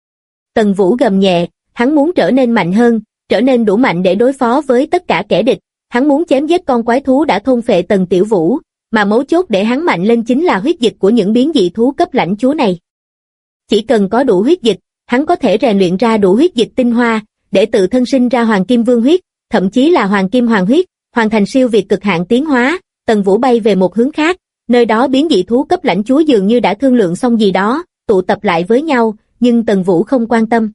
Tần Vũ gầm nhẹ, hắn muốn trở nên mạnh hơn, trở nên đủ mạnh để đối phó với tất cả kẻ địch, hắn muốn chém giết con quái thú đã thôn phệ Tần Tiểu Vũ, mà mấu chốt để hắn mạnh lên chính là huyết dịch của những biến dị thú cấp lãnh chúa này. Chỉ cần có đủ huyết dịch, hắn có thể rèn luyện ra đủ huyết dịch tinh hoa, để tự thân sinh ra hoàng kim vương huyết, thậm chí là hoàng kim hoàng huyết, hoàn thành siêu việt cực hạn tiến hóa. Tần Vũ bay về một hướng khác, nơi đó biến dị thú cấp lãnh chúa dường như đã thương lượng xong gì đó, tụ tập lại với nhau, nhưng Tần Vũ không quan tâm.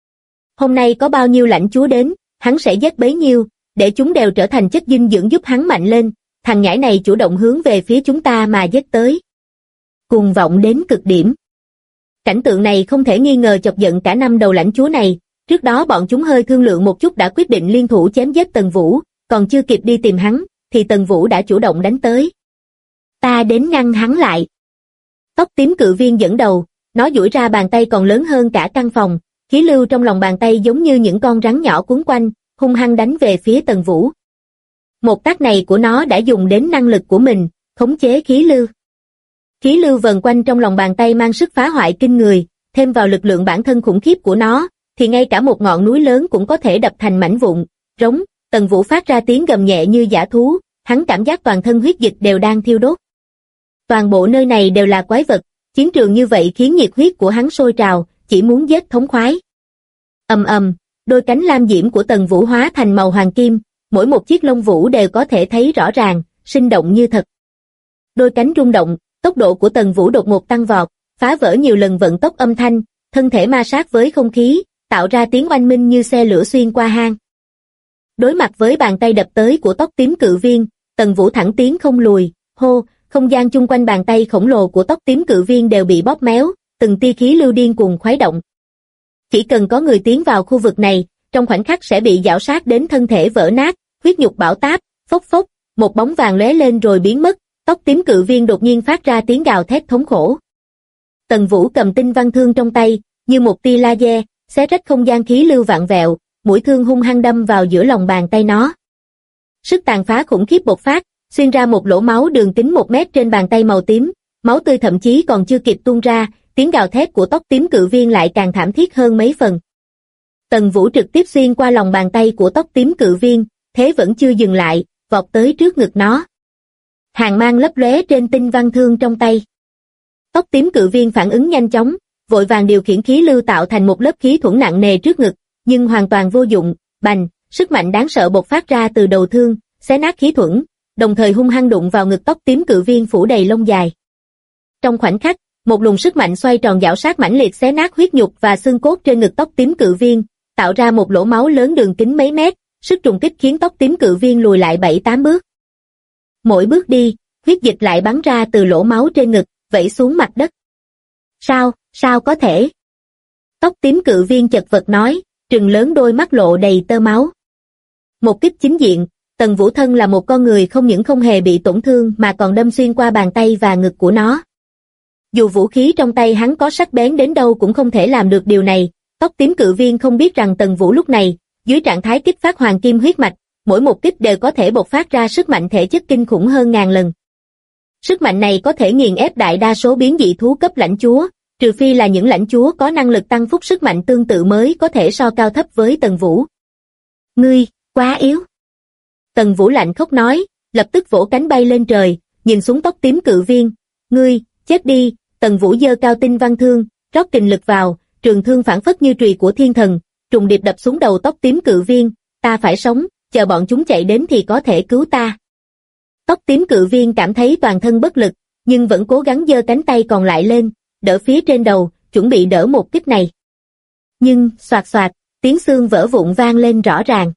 Hôm nay có bao nhiêu lãnh chúa đến, hắn sẽ giết bấy nhiêu, để chúng đều trở thành chất dinh dưỡng giúp hắn mạnh lên, thằng nhãi này chủ động hướng về phía chúng ta mà giết tới. Cuồng vọng đến cực điểm. Cảnh tượng này không thể nghi ngờ chọc giận cả năm đầu lãnh chúa này, trước đó bọn chúng hơi thương lượng một chút đã quyết định liên thủ chém giết Tần Vũ, còn chưa kịp đi tìm hắn, thì Tần Vũ đã chủ động đánh tới. Ta đến ngăn hắn lại. Tóc tím cự viên dẫn đầu, nó duỗi ra bàn tay còn lớn hơn cả căn phòng, khí lưu trong lòng bàn tay giống như những con rắn nhỏ cuốn quanh, hung hăng đánh về phía Tần Vũ. Một tác này của nó đã dùng đến năng lực của mình, khống chế khí lưu. Khí lưu vần quanh trong lòng bàn tay mang sức phá hoại kinh người, thêm vào lực lượng bản thân khủng khiếp của nó, thì ngay cả một ngọn núi lớn cũng có thể đập thành mảnh vụn. Rống, Tần Vũ phát ra tiếng gầm nhẹ như dã thú, hắn cảm giác toàn thân huyết dịch đều đang thiêu đốt. Toàn bộ nơi này đều là quái vật, chiến trường như vậy khiến nhiệt huyết của hắn sôi trào, chỉ muốn giết thống khoái. Ầm ầm, đôi cánh lam diễm của Tần Vũ hóa thành màu hoàng kim, mỗi một chiếc lông vũ đều có thể thấy rõ ràng, sinh động như thật. Đôi cánh rung động, tốc độ của Tần Vũ đột ngột tăng vọt, phá vỡ nhiều lần vận tốc âm thanh, thân thể ma sát với không khí, tạo ra tiếng oanh minh như xe lửa xuyên qua hang. Đối mặt với bàn tay đập tới của tóc tím cự viên, Tần Vũ thẳng tiến không lùi, hô, không gian chung quanh bàn tay khổng lồ của tóc tím cự viên đều bị bóp méo, từng tia khí lưu điên cuồng khuấy động. Chỉ cần có người tiến vào khu vực này, trong khoảnh khắc sẽ bị giảo sát đến thân thể vỡ nát, huyết nhục bão táp, phốc phốc, một bóng vàng lóe lên rồi biến mất, tóc tím cự viên đột nhiên phát ra tiếng gào thét thống khổ. Tần Vũ cầm tinh văn thương trong tay, như một tia laser, xé rách không gian khí lưu vạn vẹo, mũi thương hung hăng đâm vào giữa lòng bàn tay nó. Sức tàn phá khủng khiếp bộc phát, xuyên ra một lỗ máu đường kính 1 mét trên bàn tay màu tím, máu tươi thậm chí còn chưa kịp tuôn ra, tiếng gào thét của tóc tím cự viên lại càng thảm thiết hơn mấy phần. Tần Vũ trực tiếp xuyên qua lòng bàn tay của tóc tím cự viên, thế vẫn chưa dừng lại, vọt tới trước ngực nó. Hàn mang lấp lóe trên tinh văn thương trong tay. Tóc tím cự viên phản ứng nhanh chóng, vội vàng điều khiển khí lưu tạo thành một lớp khí thuẫn nặng nề trước ngực, nhưng hoàn toàn vô dụng. Bành, sức mạnh đáng sợ bộc phát ra từ đầu thương, xé nát khí thuẫn, đồng thời hung hăng đụng vào ngực tóc tím cự viên phủ đầy lông dài. Trong khoảnh khắc, một luồng sức mạnh xoay tròn giảo sát mãnh liệt xé nát huyết nhục và xương cốt trên ngực tóc tím cự viên, tạo ra một lỗ máu lớn đường kính mấy mét, sức trùng kích khiến tóc tím cự viên lùi lại 7-8 bước. Mỗi bước đi, huyết dịch lại bắn ra từ lỗ máu trên ngực, vẩy xuống mặt đất. Sao có thể? Tóc tím cự viên chật vật nói, trừng lớn đôi mắt lộ đầy tơ máu. Một kích chính diện, Tần Vũ thân là một con người không những không hề bị tổn thương mà còn đâm xuyên qua bàn tay và ngực của nó. Dù vũ khí trong tay hắn có sắc bén đến đâu cũng không thể làm được điều này. Tóc tím cự viên không biết rằng Tần Vũ lúc này, dưới trạng thái kích phát hoàng kim huyết mạch, mỗi một kích đều có thể bộc phát ra sức mạnh thể chất kinh khủng hơn ngàn lần. Sức mạnh này có thể nghiền ép đại đa số biến dị thú cấp lãnh chúa, trừ phi là những lãnh chúa có năng lực tăng phúc sức mạnh tương tự mới có thể so cao thấp với Tần Vũ. Ngươi, quá yếu. Tần Vũ lạnh khóc nói, lập tức vỗ cánh bay lên trời, nhìn xuống tóc tím cự viên. Ngươi, chết đi. Tần Vũ giơ cao tinh văn thương, rót kình lực vào, trường thương phảng phất như chùy của thiên thần, trùng điệp đập xuống đầu tóc tím cự viên. Ta phải sống, chờ bọn chúng chạy đến thì có thể cứu ta. Tóc tím cự viên cảm thấy toàn thân bất lực, nhưng vẫn cố gắng giơ cánh tay còn lại lên, đỡ phía trên đầu, chuẩn bị đỡ một kích này. Nhưng, xoạt xoạt, tiếng xương vỡ vụn vang lên rõ ràng.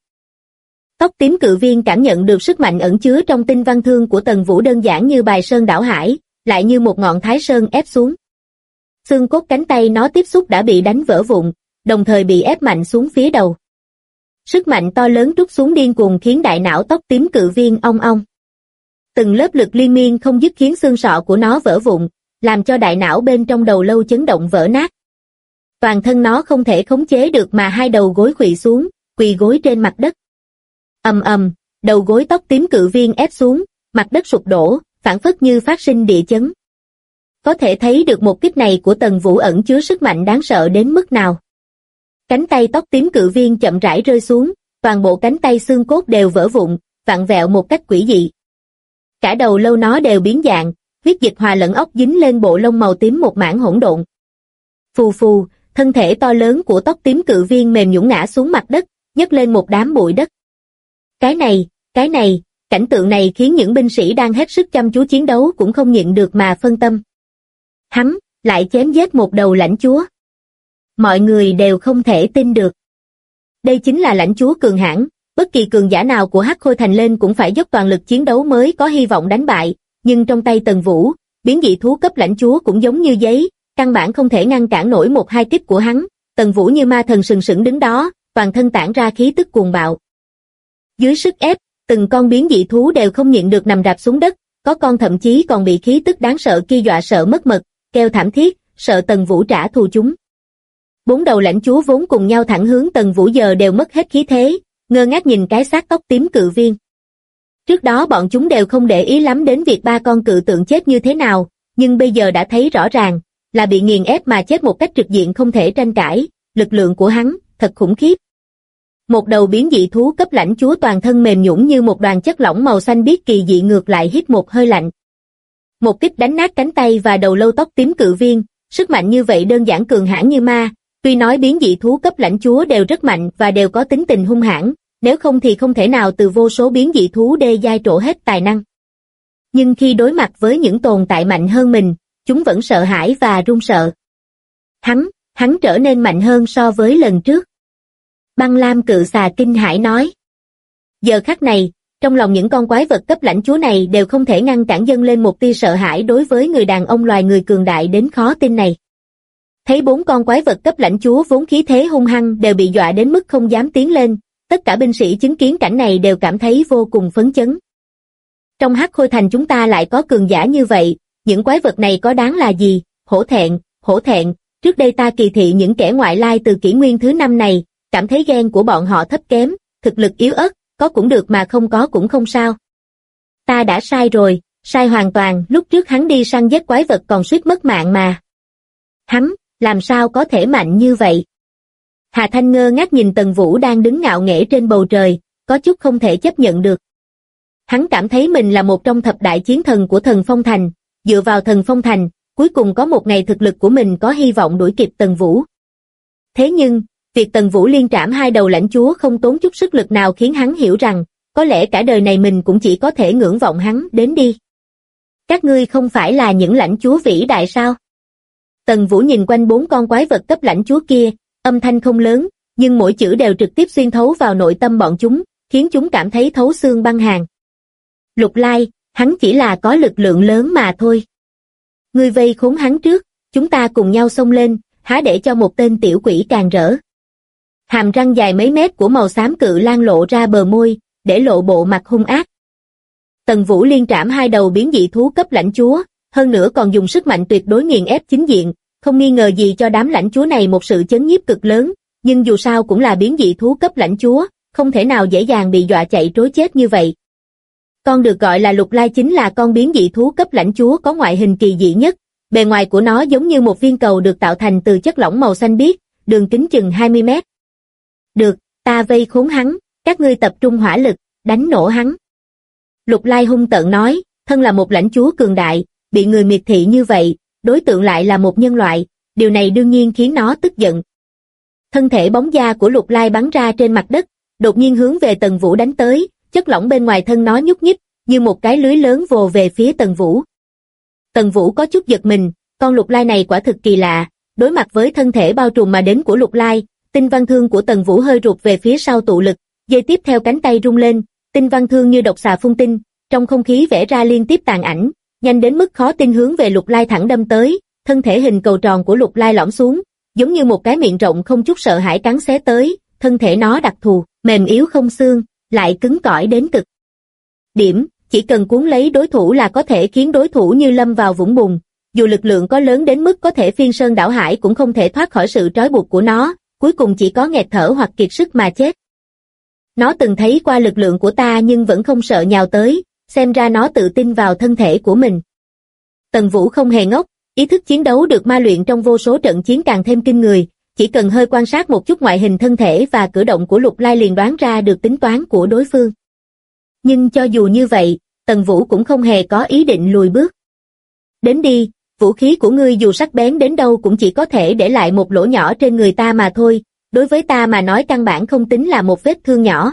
Tóc tím cự viên cảm nhận được sức mạnh ẩn chứa trong tinh văn thương của Tần Vũ đơn giản như bài sơn đảo hải, lại như một ngọn thái sơn ép xuống. Xương cốt cánh tay nó tiếp xúc đã bị đánh vỡ vụn, đồng thời bị ép mạnh xuống phía đầu. Sức mạnh to lớn trút xuống điên cuồng khiến đại não tóc tím cự viên ong ong. Từng lớp lực liên miên không dứt khiến xương sọ của nó vỡ vụn, làm cho đại não bên trong đầu lâu chấn động vỡ nát. Toàn thân nó không thể khống chế được mà hai đầu gối khuỵu xuống, quỳ gối trên mặt đất. Ầm ầm, đầu gối tóc tím cự viên ép xuống, mặt đất sụp đổ, phảng phất như phát sinh địa chấn. Có thể thấy được một kích này của Tần Vũ ẩn chứa sức mạnh đáng sợ đến mức nào. Cánh tay tóc tím cự viên chậm rãi rơi xuống, toàn bộ cánh tay xương cốt đều vỡ vụn, vặn vẹo một cách quỷ dị. Cả đầu lâu nó đều biến dạng, huyết dịch hòa lẫn óc dính lên bộ lông màu tím một mảng hỗn độn. Phù phù, thân thể to lớn của tóc tím cự viên mềm nhũn ngã xuống mặt đất, nhấc lên một đám bụi đất. Cái này, cảnh tượng này khiến những binh sĩ đang hết sức chăm chú chiến đấu cũng không nhịn được mà phân tâm. Hắn lại chém giết một đầu lãnh chúa. Mọi người đều không thể tin được. Đây chính là lãnh chúa cường hãn, bất kỳ cường giả nào của Hắc Khôi Thành lên cũng phải dốc toàn lực chiến đấu mới có hy vọng đánh bại, nhưng trong tay Tần Vũ, biến dị thú cấp lãnh chúa cũng giống như giấy, căn bản không thể ngăn cản nổi một hai kích của hắn. Tần Vũ như ma thần sừng sững đứng đó, toàn thân tản ra khí tức cuồng bạo. Dưới sức ép, từng con biến dị thú đều không nhịn được nằm rạp xuống đất, có con thậm chí còn bị khí tức đáng sợ kia dọa sợ mất mật, kêu thảm thiết, sợ Tần Vũ trả thù chúng. 4 đầu lãnh chúa vốn cùng nhau thẳng hướng Tần Vũ giờ đều mất hết khí thế, ngơ ngác nhìn cái xác tóc tím cự viên. Trước đó bọn chúng đều không để ý lắm đến việc ba con cự tượng chết như thế nào, nhưng bây giờ đã thấy rõ ràng, là bị nghiền ép mà chết một cách trực diện không thể tranh cãi, lực lượng của hắn, thật khủng khiếp. Một đầu biến dị thú cấp lãnh chúa toàn thân mềm nhũn như một đoàn chất lỏng màu xanh biếc kỳ dị ngược lại hít một hơi lạnh. Một kích đánh nát cánh tay và đầu lâu tóc tím cự viên, sức mạnh như vậy đơn giản cường hãn như ma, tuy nói biến dị thú cấp lãnh chúa đều rất mạnh và đều có tính tình hung hãn, nếu không thì không thể nào từ vô số biến dị thú đê giai trổ hết tài năng. Nhưng khi đối mặt với những tồn tại mạnh hơn mình, chúng vẫn sợ hãi và run sợ. Hắn trở nên mạnh hơn so với lần trước. Băng lam cự xà kinh hãi nói. Giờ khắc này, trong lòng những con quái vật cấp lãnh chúa này đều không thể ngăn cản dâng lên một tia sợ hãi đối với người đàn ông loài người cường đại đến khó tin này. Thấy 4 con quái vật cấp lãnh chúa vốn khí thế hung hăng đều bị dọa đến mức không dám tiến lên, tất cả binh sĩ chứng kiến cảnh này đều cảm thấy vô cùng phấn chấn. Trong Hắc Khôi Thành chúng ta lại có cường giả như vậy, những quái vật này có đáng là gì? Hổ thẹn, trước đây ta kỳ thị những kẻ ngoại lai từ kỷ nguyên thứ 5 này, cảm thấy ghen của bọn họ thấp kém, thực lực yếu ớt, có cũng được mà không có cũng không sao. Ta đã sai rồi, sai hoàn toàn, lúc trước hắn đi săn giết quái vật còn suýt mất mạng mà. Hắn, làm sao có thể mạnh như vậy? Hà Thanh ngơ ngác nhìn Tần Vũ đang đứng ngạo nghễ trên bầu trời, có chút không thể chấp nhận được. Hắn cảm thấy mình là một trong thập đại chiến thần của Thần Phong Thành, dựa vào Thần Phong Thành, cuối cùng có một ngày thực lực của mình có hy vọng đuổi kịp Tần Vũ. Thế nhưng, việc Tần Vũ liên trảm 2 đầu lãnh chúa không tốn chút sức lực nào khiến hắn hiểu rằng, có lẽ cả đời này mình cũng chỉ có thể ngưỡng vọng hắn đến đi. Các ngươi không phải là những lãnh chúa vĩ đại sao? Tần Vũ nhìn quanh 4 con quái vật cấp lãnh chúa kia, âm thanh không lớn, nhưng mỗi chữ đều trực tiếp xuyên thấu vào nội tâm bọn chúng, khiến chúng cảm thấy thấu xương băng hàn. Lục Lai, hắn chỉ là có lực lượng lớn mà thôi. Ngươi vây khốn hắn trước, chúng ta cùng nhau xông lên, há để cho một tên tiểu quỷ càng rỡ. Hàm răng dài mấy mét của màu xám cự lan lộ ra bờ môi, để lộ bộ mặt hung ác. Tần Vũ liên trảm 2 đầu biến dị thú cấp lãnh chúa, hơn nữa còn dùng sức mạnh tuyệt đối nghiền ép chính diện, không nghi ngờ gì cho đám lãnh chúa này một sự chấn nhiếp cực lớn, nhưng dù sao cũng là biến dị thú cấp lãnh chúa, không thể nào dễ dàng bị dọa chạy trối chết như vậy. Con được gọi là Lục Lai chính là con biến dị thú cấp lãnh chúa có ngoại hình kỳ dị nhất, bề ngoài của nó giống như một viên cầu được tạo thành từ chất lỏng màu xanh biếc, đường kính chừng 20 mét. Được, ta vây khốn hắn, các ngươi tập trung hỏa lực, đánh nổ hắn. Lục Lai hung tợn nói, thân là một lãnh chúa cường đại, bị người miệt thị như vậy, đối tượng lại là một nhân loại, điều này đương nhiên khiến nó tức giận. Thân thể bóng da của Lục Lai bắn ra trên mặt đất, đột nhiên hướng về Tần Vũ đánh tới, chất lỏng bên ngoài thân nó nhúc nhích, như một cái lưới lớn vồ về phía Tần Vũ. Tần Vũ có chút giật mình, con Lục Lai này quả thực kỳ lạ, đối mặt với thân thể bao trùm mà đến của Lục Lai, tinh văn thương của Tần Vũ hơi rụt về phía sau tụ lực, giây tiếp theo cánh tay rung lên, tinh văn thương như độc xà phun tinh, trong không khí vẽ ra liên tiếp tàn ảnh, nhanh đến mức khó tin hướng về Lục Lai thẳng đâm tới, thân thể hình cầu tròn của Lục Lai lõm xuống, giống như một cái miệng rộng không chút sợ hãi cắn xé tới, thân thể nó đặc thù, mềm yếu không xương, lại cứng cỏi đến cực điểm, chỉ cần cuốn lấy đối thủ là có thể khiến đối thủ như lâm vào vũng bùn, dù lực lượng có lớn đến mức có thể phiên sơn đảo hải cũng không thể thoát khỏi sự trói buộc của nó, cuối cùng chỉ có nghẹt thở hoặc kiệt sức mà chết. Nó từng thấy qua lực lượng của ta nhưng vẫn không sợ nhào tới, xem ra nó tự tin vào thân thể của mình. Tần Vũ không hề ngốc, ý thức chiến đấu được ma luyện trong vô số trận chiến càng thêm kinh người, chỉ cần hơi quan sát một chút ngoại hình thân thể và cử động của Lục Lai liền đoán ra được tính toán của đối phương. Nhưng cho dù như vậy, Tần Vũ cũng không hề có ý định lùi bước. Đến đi, vũ khí của ngươi dù sắc bén đến đâu cũng chỉ có thể để lại một lỗ nhỏ trên người ta mà thôi, đối với ta mà nói căn bản không tính là một vết thương nhỏ.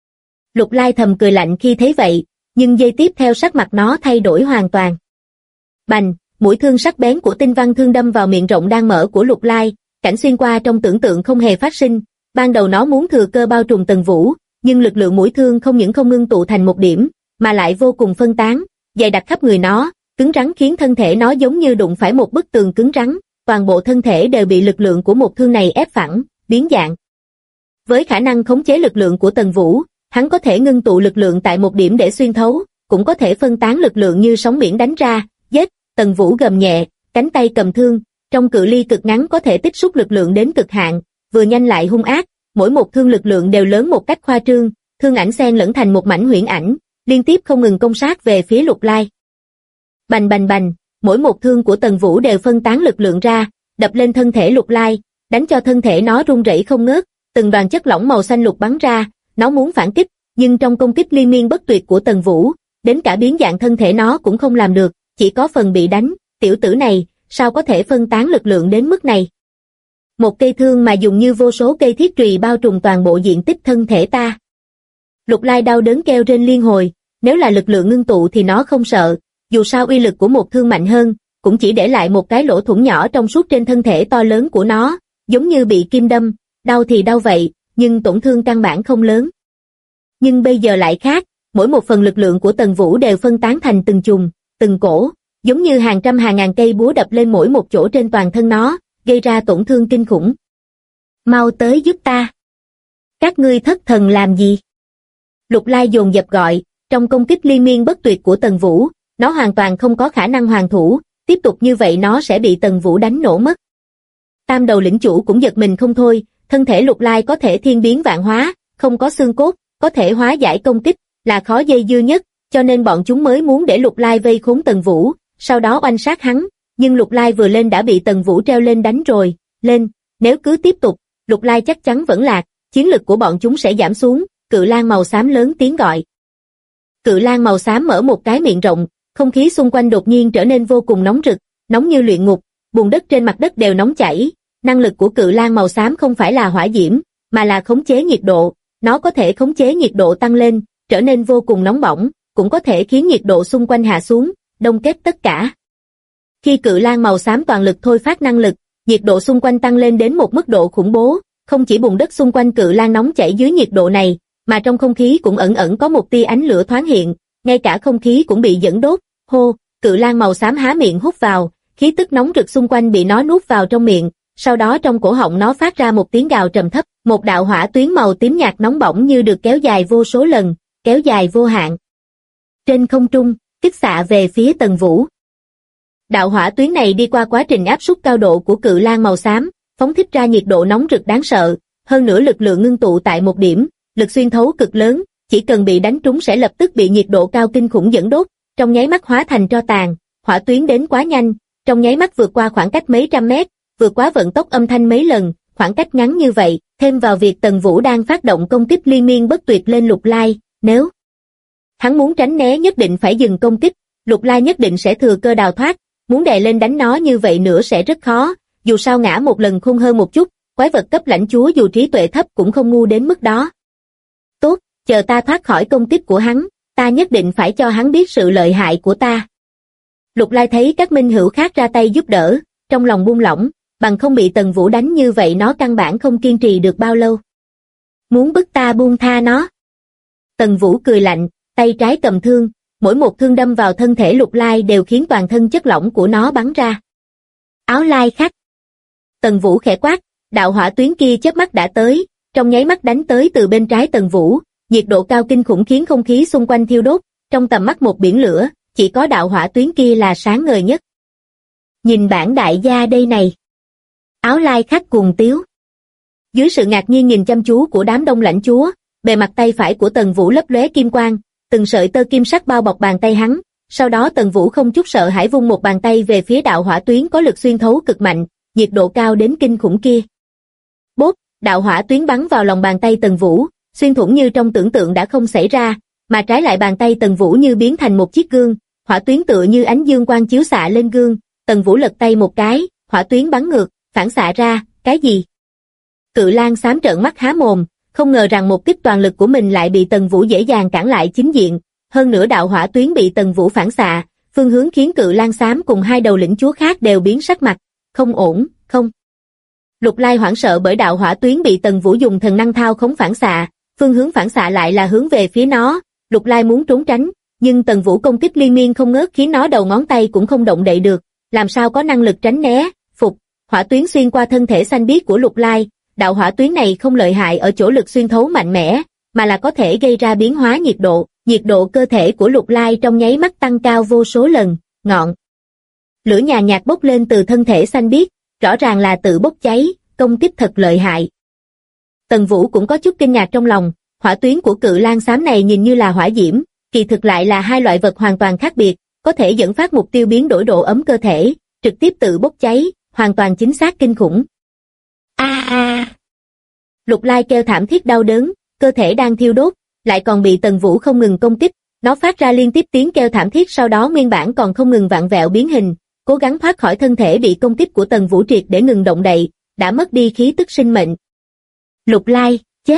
Lục Lai thầm cười lạnh khi thấy vậy, nhưng giây tiếp theo sắc mặt nó thay đổi hoàn toàn. Bành, mũi thương sắc bén của tinh văn thương đâm vào miệng rộng đang mở của Lục Lai, cảnh xuyên qua trong tưởng tượng không hề phát sinh, ban đầu nó muốn thừa cơ bao trùm Tần Vũ, nhưng lực lượng mũi thương không những không ngưng tụ thành một điểm, mà lại vô cùng phân tán, dày đặc khắp người nó, cứng rắn khiến thân thể nó giống như đụng phải một bức tường cứng rắn, toàn bộ thân thể đều bị lực lượng của một thương này ép phẳng, biến dạng. Với khả năng khống chế lực lượng của Tần Vũ, hắn có thể ngưng tụ lực lượng tại một điểm để xuyên thấu, cũng có thể phân tán lực lượng như sóng biển đánh ra, giết. Tần Vũ gầm nhẹ, cánh tay cầm thương, trong cự ly cực ngắn có thể tích xúc lực lượng đến cực hạn, vừa nhanh lại hung ác, mỗi một thương lực lượng đều lớn một cách khoa trương, thương ảnh xen lẫn thành một mảnh huyễn ảnh, liên tiếp không ngừng công sát về phía Lục Lai. Bành bành bành, mỗi một thương của Tần Vũ đều phân tán lực lượng ra, đập lên thân thể Lục Lai, đánh cho thân thể nó rung rẩy không ngớt, từng đoàn chất lỏng màu xanh lục bắn ra, nó muốn phản kích, nhưng trong công kích liên miên bất tuyệt của Tần Vũ, đến cả biến dạng thân thể nó cũng không làm được, chỉ có phần bị đánh, tiểu tử này, sao có thể phân tán lực lượng đến mức này? Một cây thương mà dùng như vô số cây thiết chùy bao trùm toàn bộ diện tích thân thể ta. Lục Lai đau đớn kêu rên liên hồi, nếu là lực lượng ngưng tụ thì nó không sợ, dù sao uy lực của một thương mạnh hơn, cũng chỉ để lại một cái lỗ thủng nhỏ trong suốt trên thân thể to lớn của nó, giống như bị kim đâm, đau thì đau vậy, nhưng tổn thương căn bản không lớn. Nhưng bây giờ lại khác, mỗi một phần lực lượng của Tần Vũ đều phân tán thành từng chùm, từng cổ, giống như hàng trăm hàng ngàn cây búa đập lên mỗi một chỗ trên toàn thân nó, gây ra tổn thương kinh khủng. Mau tới giúp ta. Các ngươi thất thần làm gì? Lục Lai dồn dập gọi, trong công kích liên miên bất tuyệt của Tần Vũ, nó hoàn toàn không có khả năng hoàn thủ, tiếp tục như vậy nó sẽ bị Tần Vũ đánh nổ mất. Tam đầu lĩnh chủ cũng giật mình không thôi, thân thể Lục Lai có thể thiên biến vạn hóa, không có xương cốt, có thể hóa giải công kích, là khó dây dưa nhất, cho nên bọn chúng mới muốn để Lục Lai vây khốn Tần Vũ, sau đó oanh sát hắn, nhưng Lục Lai vừa lên đã bị Tần Vũ treo lên đánh rồi, lên, nếu cứ tiếp tục, Lục Lai chắc chắn vẫn lạc, chiến lực của bọn chúng sẽ giảm xuống, cự lang màu xám lớn tiếng gọi. Cự lang màu xám mở một cái miệng rộng, không khí xung quanh đột nhiên trở nên vô cùng nóng rực, nóng như luyện ngục, bùn đất trên mặt đất đều nóng chảy, năng lực của cự lang màu xám không phải là hỏa diễm, mà là khống chế nhiệt độ, nó có thể khống chế nhiệt độ tăng lên, trở nên vô cùng nóng bỏng, cũng có thể khiến nhiệt độ xung quanh hạ xuống, đông kết tất cả. Khi cự lang màu xám toàn lực thôi phát năng lực, nhiệt độ xung quanh tăng lên đến một mức độ khủng bố, không chỉ bùn đất xung quanh cự lang nóng chảy dưới nhiệt độ này, mà trong không khí cũng ẩn ẩn có một tia ánh lửa thoáng hiện, ngay cả không khí cũng bị dẫn đốt. Hô, cự lang màu xám há miệng hút vào, khí tức nóng rực xung quanh bị nó nuốt vào trong miệng, sau đó trong cổ họng nó phát ra một tiếng gào trầm thấp, một đạo hỏa tuyến màu tím nhạt nóng bỏng như được kéo dài vô số lần, kéo dài vô hạn. Trên không trung, kích xạ về phía Tần Vũ. Đạo hỏa tuyến này đi qua quá trình áp suất cao độ của cự lang màu xám, phóng thích ra nhiệt độ nóng rực đáng sợ, hơn nữa lực lượng ngưng tụ tại một điểm, lực xuyên thấu cực lớn, chỉ cần bị đánh trúng sẽ lập tức bị nhiệt độ cao kinh khủng dẫn đốt, trong nháy mắt hóa thành tro tàn, hỏa tuyến đến quá nhanh, trong nháy mắt vượt qua khoảng cách mấy trăm mét, vượt quá vận tốc âm thanh mấy lần, khoảng cách ngắn như vậy, thêm vào việc Tần Vũ đang phát động công kích liên miên bất tuyệt lên Lục Lai, nếu hắn muốn tránh né nhất định phải dừng công kích, Lục Lai nhất định sẽ thừa cơ đào thoát, muốn đè lên đánh nó như vậy nữa sẽ rất khó, dù sao ngã một lần khôn hơn một chút, quái vật cấp lãnh chúa dù trí tuệ thấp cũng không ngu đến mức đó. Tốt, chờ ta thoát khỏi công kích của hắn, ta nhất định phải cho hắn biết sự lợi hại của ta. Lục Lai thấy các minh hữu khác ra tay giúp đỡ, trong lòng buông lỏng, bằng không bị Tần Vũ đánh như vậy nó căn bản không kiên trì được bao lâu. Muốn bức ta buông tha nó. Tần Vũ cười lạnh, tay trái cầm thương, mỗi một thương đâm vào thân thể Lục Lai đều khiến toàn thân chất lỏng của nó bắn ra. Áo lai khách. Tần Vũ khẽ quát, đạo hỏa tuyến kia chớp mắt đã tới, trong nháy mắt đánh tới từ bên trái Tần Vũ, nhiệt độ cao kinh khủng khiến không khí xung quanh thiêu đốt, trong tầm mắt một biển lửa, chỉ có đạo hỏa tuyến kia là sáng ngời nhất. Nhìn bản đại gia đây này. Áo lai khách cuồng tiếu. Dưới sự ngạc nhiên nhìn chăm chú của đám đông lãnh chúa, bề mặt tay phải của Tần Vũ lấp lóe kim quang, từng sợi tơ kim sắc bao bọc bàn tay hắn, sau đó Tần Vũ không chút sợ hãi vung một bàn tay về phía đạo hỏa tuyến có lực xuyên thấu cực mạnh, nhiệt độ cao đến kinh khủng kia. Bốp, đạo hỏa tuyến bắn vào lòng bàn tay Tần Vũ, xuyên thủng như trong tưởng tượng đã không xảy ra, mà trái lại bàn tay Tần Vũ như biến thành một chiếc gương, hỏa tuyến tựa như ánh dương quang chiếu xạ lên gương, Tần Vũ lật tay một cái, hỏa tuyến bắn ngược, phản xạ ra, cái gì? Cự lang xám trợn mắt há mồm, không ngờ rằng một kích toàn lực của mình lại bị Tần Vũ dễ dàng cản lại chính diện, hơn nữa đạo hỏa tuyến bị Tần Vũ phản xạ, phương hướng khiến cự lang xám cùng hai đầu lĩnh chúa khác đều biến sắc mặt, không ổn, không. Lục Lai hoảng sợ bởi đạo hỏa tuyến bị Tần Vũ dùng thần năng thao khống phản xạ, phương hướng phản xạ lại là hướng về phía nó, Lục Lai muốn trốn tránh, nhưng Tần Vũ công kích liên miên không ngớt khiến nó đầu ngón tay cũng không động đậy được, làm sao có năng lực tránh né, phục, hỏa tuyến xuyên qua thân thể xanh biếc của Lục Lai, đạo hỏa tuyến này không lợi hại ở chỗ lực xuyên thấu mạnh mẽ, mà là có thể gây ra biến hóa nhiệt độ cơ thể của Lục Lai trong nháy mắt tăng cao vô số lần, ngọn lửa nhàn nhạt bốc lên từ thân thể xanh biếc, rõ ràng là tự bốc cháy, công kích thật lợi hại. Tần Vũ cũng có chút kinh ngạc trong lòng, hỏa tuyến của cự lang xám này nhìn như là hỏa diễm, kỳ thực lại là hai loại vật hoàn toàn khác biệt, có thể dẫn phát mục tiêu biến đổi độ ấm cơ thể, trực tiếp tự bốc cháy, hoàn toàn chính xác kinh khủng. Lục Lai kêu thảm thiết đau đớn, cơ thể đang thiêu đốt, lại còn bị Tần Vũ không ngừng công kích, nó phát ra liên tiếp tiếng kêu thảm thiết, sau đó nguyên bản còn không ngừng vặn vẹo biến hình, cố gắng thoát khỏi thân thể bị công kích của Tần Vũ triệt để ngừng động đậy, đã mất đi khí tức sinh mệnh. Lục Lai, chết!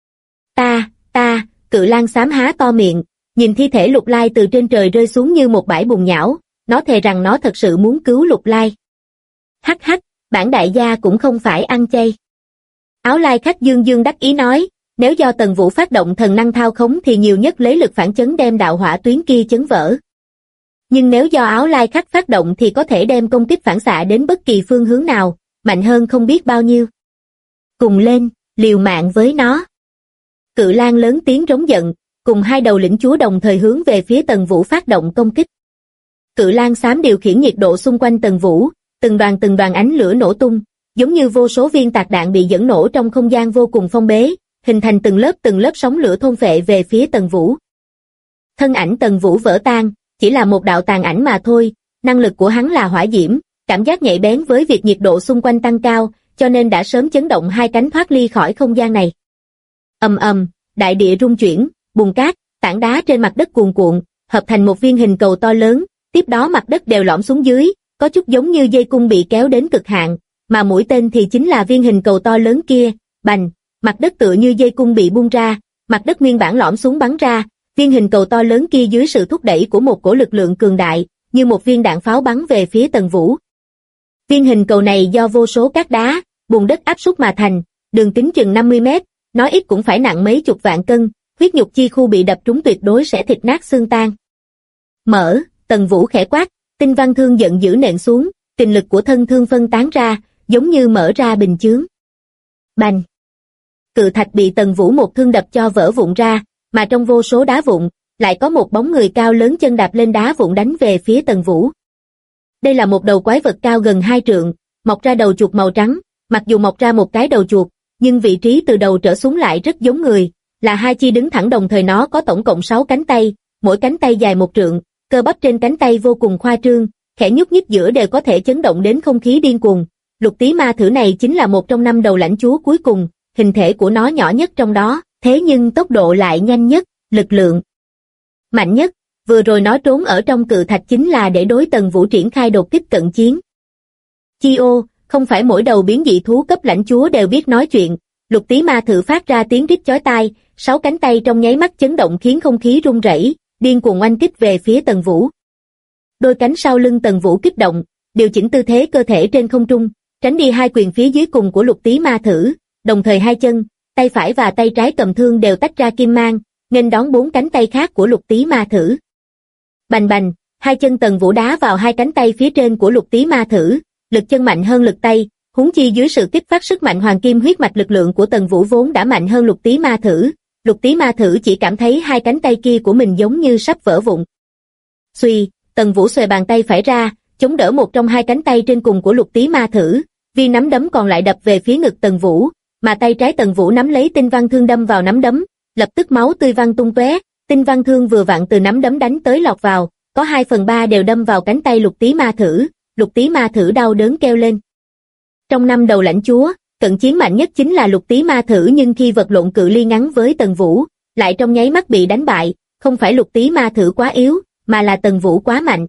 Ta, Cự Lang xám há to miệng, nhìn thi thể Lục Lai từ trên trời rơi xuống như một bãi bùn nhão, nó thề rằng nó thật sự muốn cứu Lục Lai. Hắc hắc, bản đại gia cũng không phải ăn chay. Áo Lai Khách dương dương đắc ý nói, nếu do Tần Vũ phát động thần năng thao khống thì nhiều nhất lấy lực phản chấn đem đạo hỏa tuyến kia chấn vỡ. Nhưng nếu do Áo Lai Khách phát động thì có thể đem công kích phản xạ đến bất kỳ phương hướng nào, mạnh hơn không biết bao nhiêu. Cùng lên, liều mạng với nó. Cự Lang lớn tiếng rống giận, cùng hai đầu lĩnh chúa đồng thời hướng về phía Tần Vũ phát động công kích. Cự Lang xám điều khiển nhiệt độ xung quanh Tần Vũ, từng đoàn ánh lửa nổ tung, giống như vô số viên tạc đạn bị dẫn nổ trong không gian vô cùng phong bế, hình thành từng lớp sóng lửa thôn phệ về phía Tần Vũ. Thân ảnh Tần Vũ vỡ tan, chỉ là một đạo tàn ảnh mà thôi, năng lực của hắn là hỏa diễm, cảm giác nhạy bén với việc nhiệt độ xung quanh tăng cao, cho nên đã sớm chấn động hai cánh thoát ly khỏi không gian này. Ầm, đại địa rung chuyển, bùn cát, tảng đá trên mặt đất cuồn cuộn, hợp thành một viên hình cầu to lớn, tiếp đó mặt đất đều lõm xuống dưới, có chút giống như dây cung bị kéo đến cực hạn, mà mũi tên thì chính là viên hình cầu to lớn kia, bành, mặt đất tựa như dây cung bị bung ra, mặt đất nguyên bản lõm xuống bắn ra, viên hình cầu to lớn kia dưới sự thúc đẩy của một cổ lực lượng cường đại, như một viên đạn pháo bắn về phía Tần Vũ. Viên hình cầu này do vô số cát đá, bùn đất áp suất mà thành, đường kính chừng 50 mét, nói ít cũng phải nặng mấy chục vạn cân, huyết nhục chi khu bị đập trúng tuyệt đối sẽ thịt nát xương tan. Mở, Tần Vũ khẽ quát, Tinh Văn Thương giận dữ nện xuống, kình lực của thân thương phân tán ra, giống như mở ra bình chướng. Bành! Cự thạch bị Tần Vũ một thương đập cho vỡ vụn ra, mà trong vô số đá vụn, lại có một bóng người cao lớn chân đạp lên đá vụn đánh về phía Tần Vũ. Đây là một đầu quái vật cao gần 2 trượng, mọc ra đầu chuột màu trắng, mặc dù mọc ra một cái đầu chuột, nhưng vị trí từ đầu trở xuống lại rất giống người, là hai chi đứng thẳng đồng thời, nó có tổng cộng 6 cánh tay, mỗi cánh tay dài 1 trượng, cơ bắp trên cánh tay vô cùng khoa trương, khẽ nhúc nhích giữa đều có thể chấn động đến không khí điên cuồng. Lục Tí Ma Thử này chính là một trong 5 đầu lãnh chúa cuối cùng, hình thể của nó nhỏ nhất trong đó, thế nhưng tốc độ lại nhanh nhất, lực lượng mạnh nhất. Vừa rồi nó trốn ở trong cự thạch chính là để đối Tần Vũ triển khai đột kích cận chiến. Chi ô, không phải mỗi đầu biến dị thú cấp lãnh chúa đều biết nói chuyện. Lục Tí Ma Thử phát ra tiếng rít chói tai, 6 cánh tay trong nháy mắt chấn động khiến không khí rung rẩy, điên cuồng oanh kích về phía Tần Vũ. Đôi cánh sau lưng Tần Vũ kích động, điều chỉnh tư thế cơ thể trên không trung, tránh đi hai quyền phía dưới cùng của Lục Tí Ma Thử, đồng thời hai chân, tay phải và tay trái cầm thương đều tách ra kim mang, nghênh đón 4 cánh tay khác của Lục Tí Ma Thử. Bành bành, hai chân Tần Vũ đá vào hai cánh tay phía trên của Lục Tí Ma Thử, lực chân mạnh hơn lực tay, huống chi dưới sự kích phát sức mạnh hoàng kim huyết mạch, lực lượng của Tần Vũ vốn đã mạnh hơn Lục Tí Ma Thử. Lục Tí Ma Thử chỉ cảm thấy hai cánh tay kia của mình giống như sắp vỡ vụn. Xuy, Tần Vũ xuề bàn tay phải ra, chống đỡ một trong hai cánh tay trên cùng của Lục Tí Ma Thử, viên nắm đấm còn lại đập về phía ngực Tần Vũ, mà tay trái Tần Vũ nắm lấy Tinh Văn Thương đâm vào nắm đấm, lập tức máu tươi văng tung tóe. Tinh Văn Thương vừa vặn từ nắm đấm đánh tới lọt vào, có 2/3 đều đâm vào cánh tay Lục Tí Ma Thử. Lục Tí Ma Thử đau đớn kêu lên. Trong 5 đầu lãnh chúa, cận chiến mạnh nhất chính là Lục Tí Ma Thử, nhưng khi vật lộn cự ly ngắn với Tần Vũ, lại trong nháy mắt bị đánh bại, không phải Lục Tí Ma Thử quá yếu, mà là Tần Vũ quá mạnh.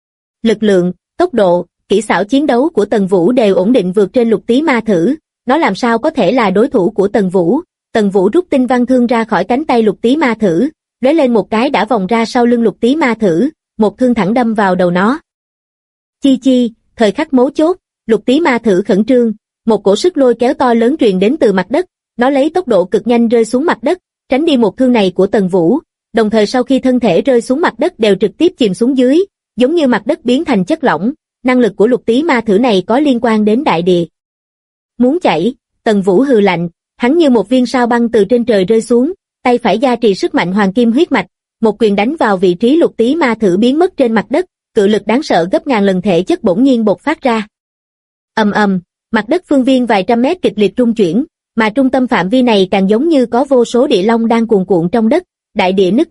Lực lượng, tốc độ, kỹ xảo chiến đấu của Tần Vũ đều ổn định vượt trên Lục Tí Ma Thử, nó làm sao có thể là đối thủ của Tần Vũ. Tần Vũ rút Tinh Văn Thương ra khỏi cánh tay Lục Tí Ma Thử, lóe lên một cái đã vòng ra sau lưng Lục Tí Ma Thử, một thương thẳng đâm vào đầu nó. Chi chi, thời khắc mấu chốt, Lục Tí Ma Thử khẩn trương, một cổ sức lôi kéo to lớn truyền đến từ mặt đất, nó lấy tốc độ cực nhanh rơi xuống mặt đất, tránh đi một thương này của Tần Vũ, đồng thời sau khi thân thể rơi xuống mặt đất đều trực tiếp chìm xuống dưới, giống như mặt đất biến thành chất lỏng. Năng lực của Lục Tí Ma Thử này có liên quan đến đại địa. Muốn chảy, Tần Vũ hừ lạnh, hắn như một viên sao băng từ trên trời rơi xuống, tay phải gia trì sức mạnh hoàng kim huyết mạch, một quyền đánh vào vị trí Lục Tí Ma Thử biến mất trên mặt đất, cự lực đáng sợ gấp ngàn lần thể chất bỗng nhiên bộc phát ra. Ầm, mặt đất phương viên vài trăm mét kịch liệt rung chuyển, mà trung tâm phạm vi này càng giống như có vô số địa long đang cuồn cuộn trong đất, đại địa nứt toác,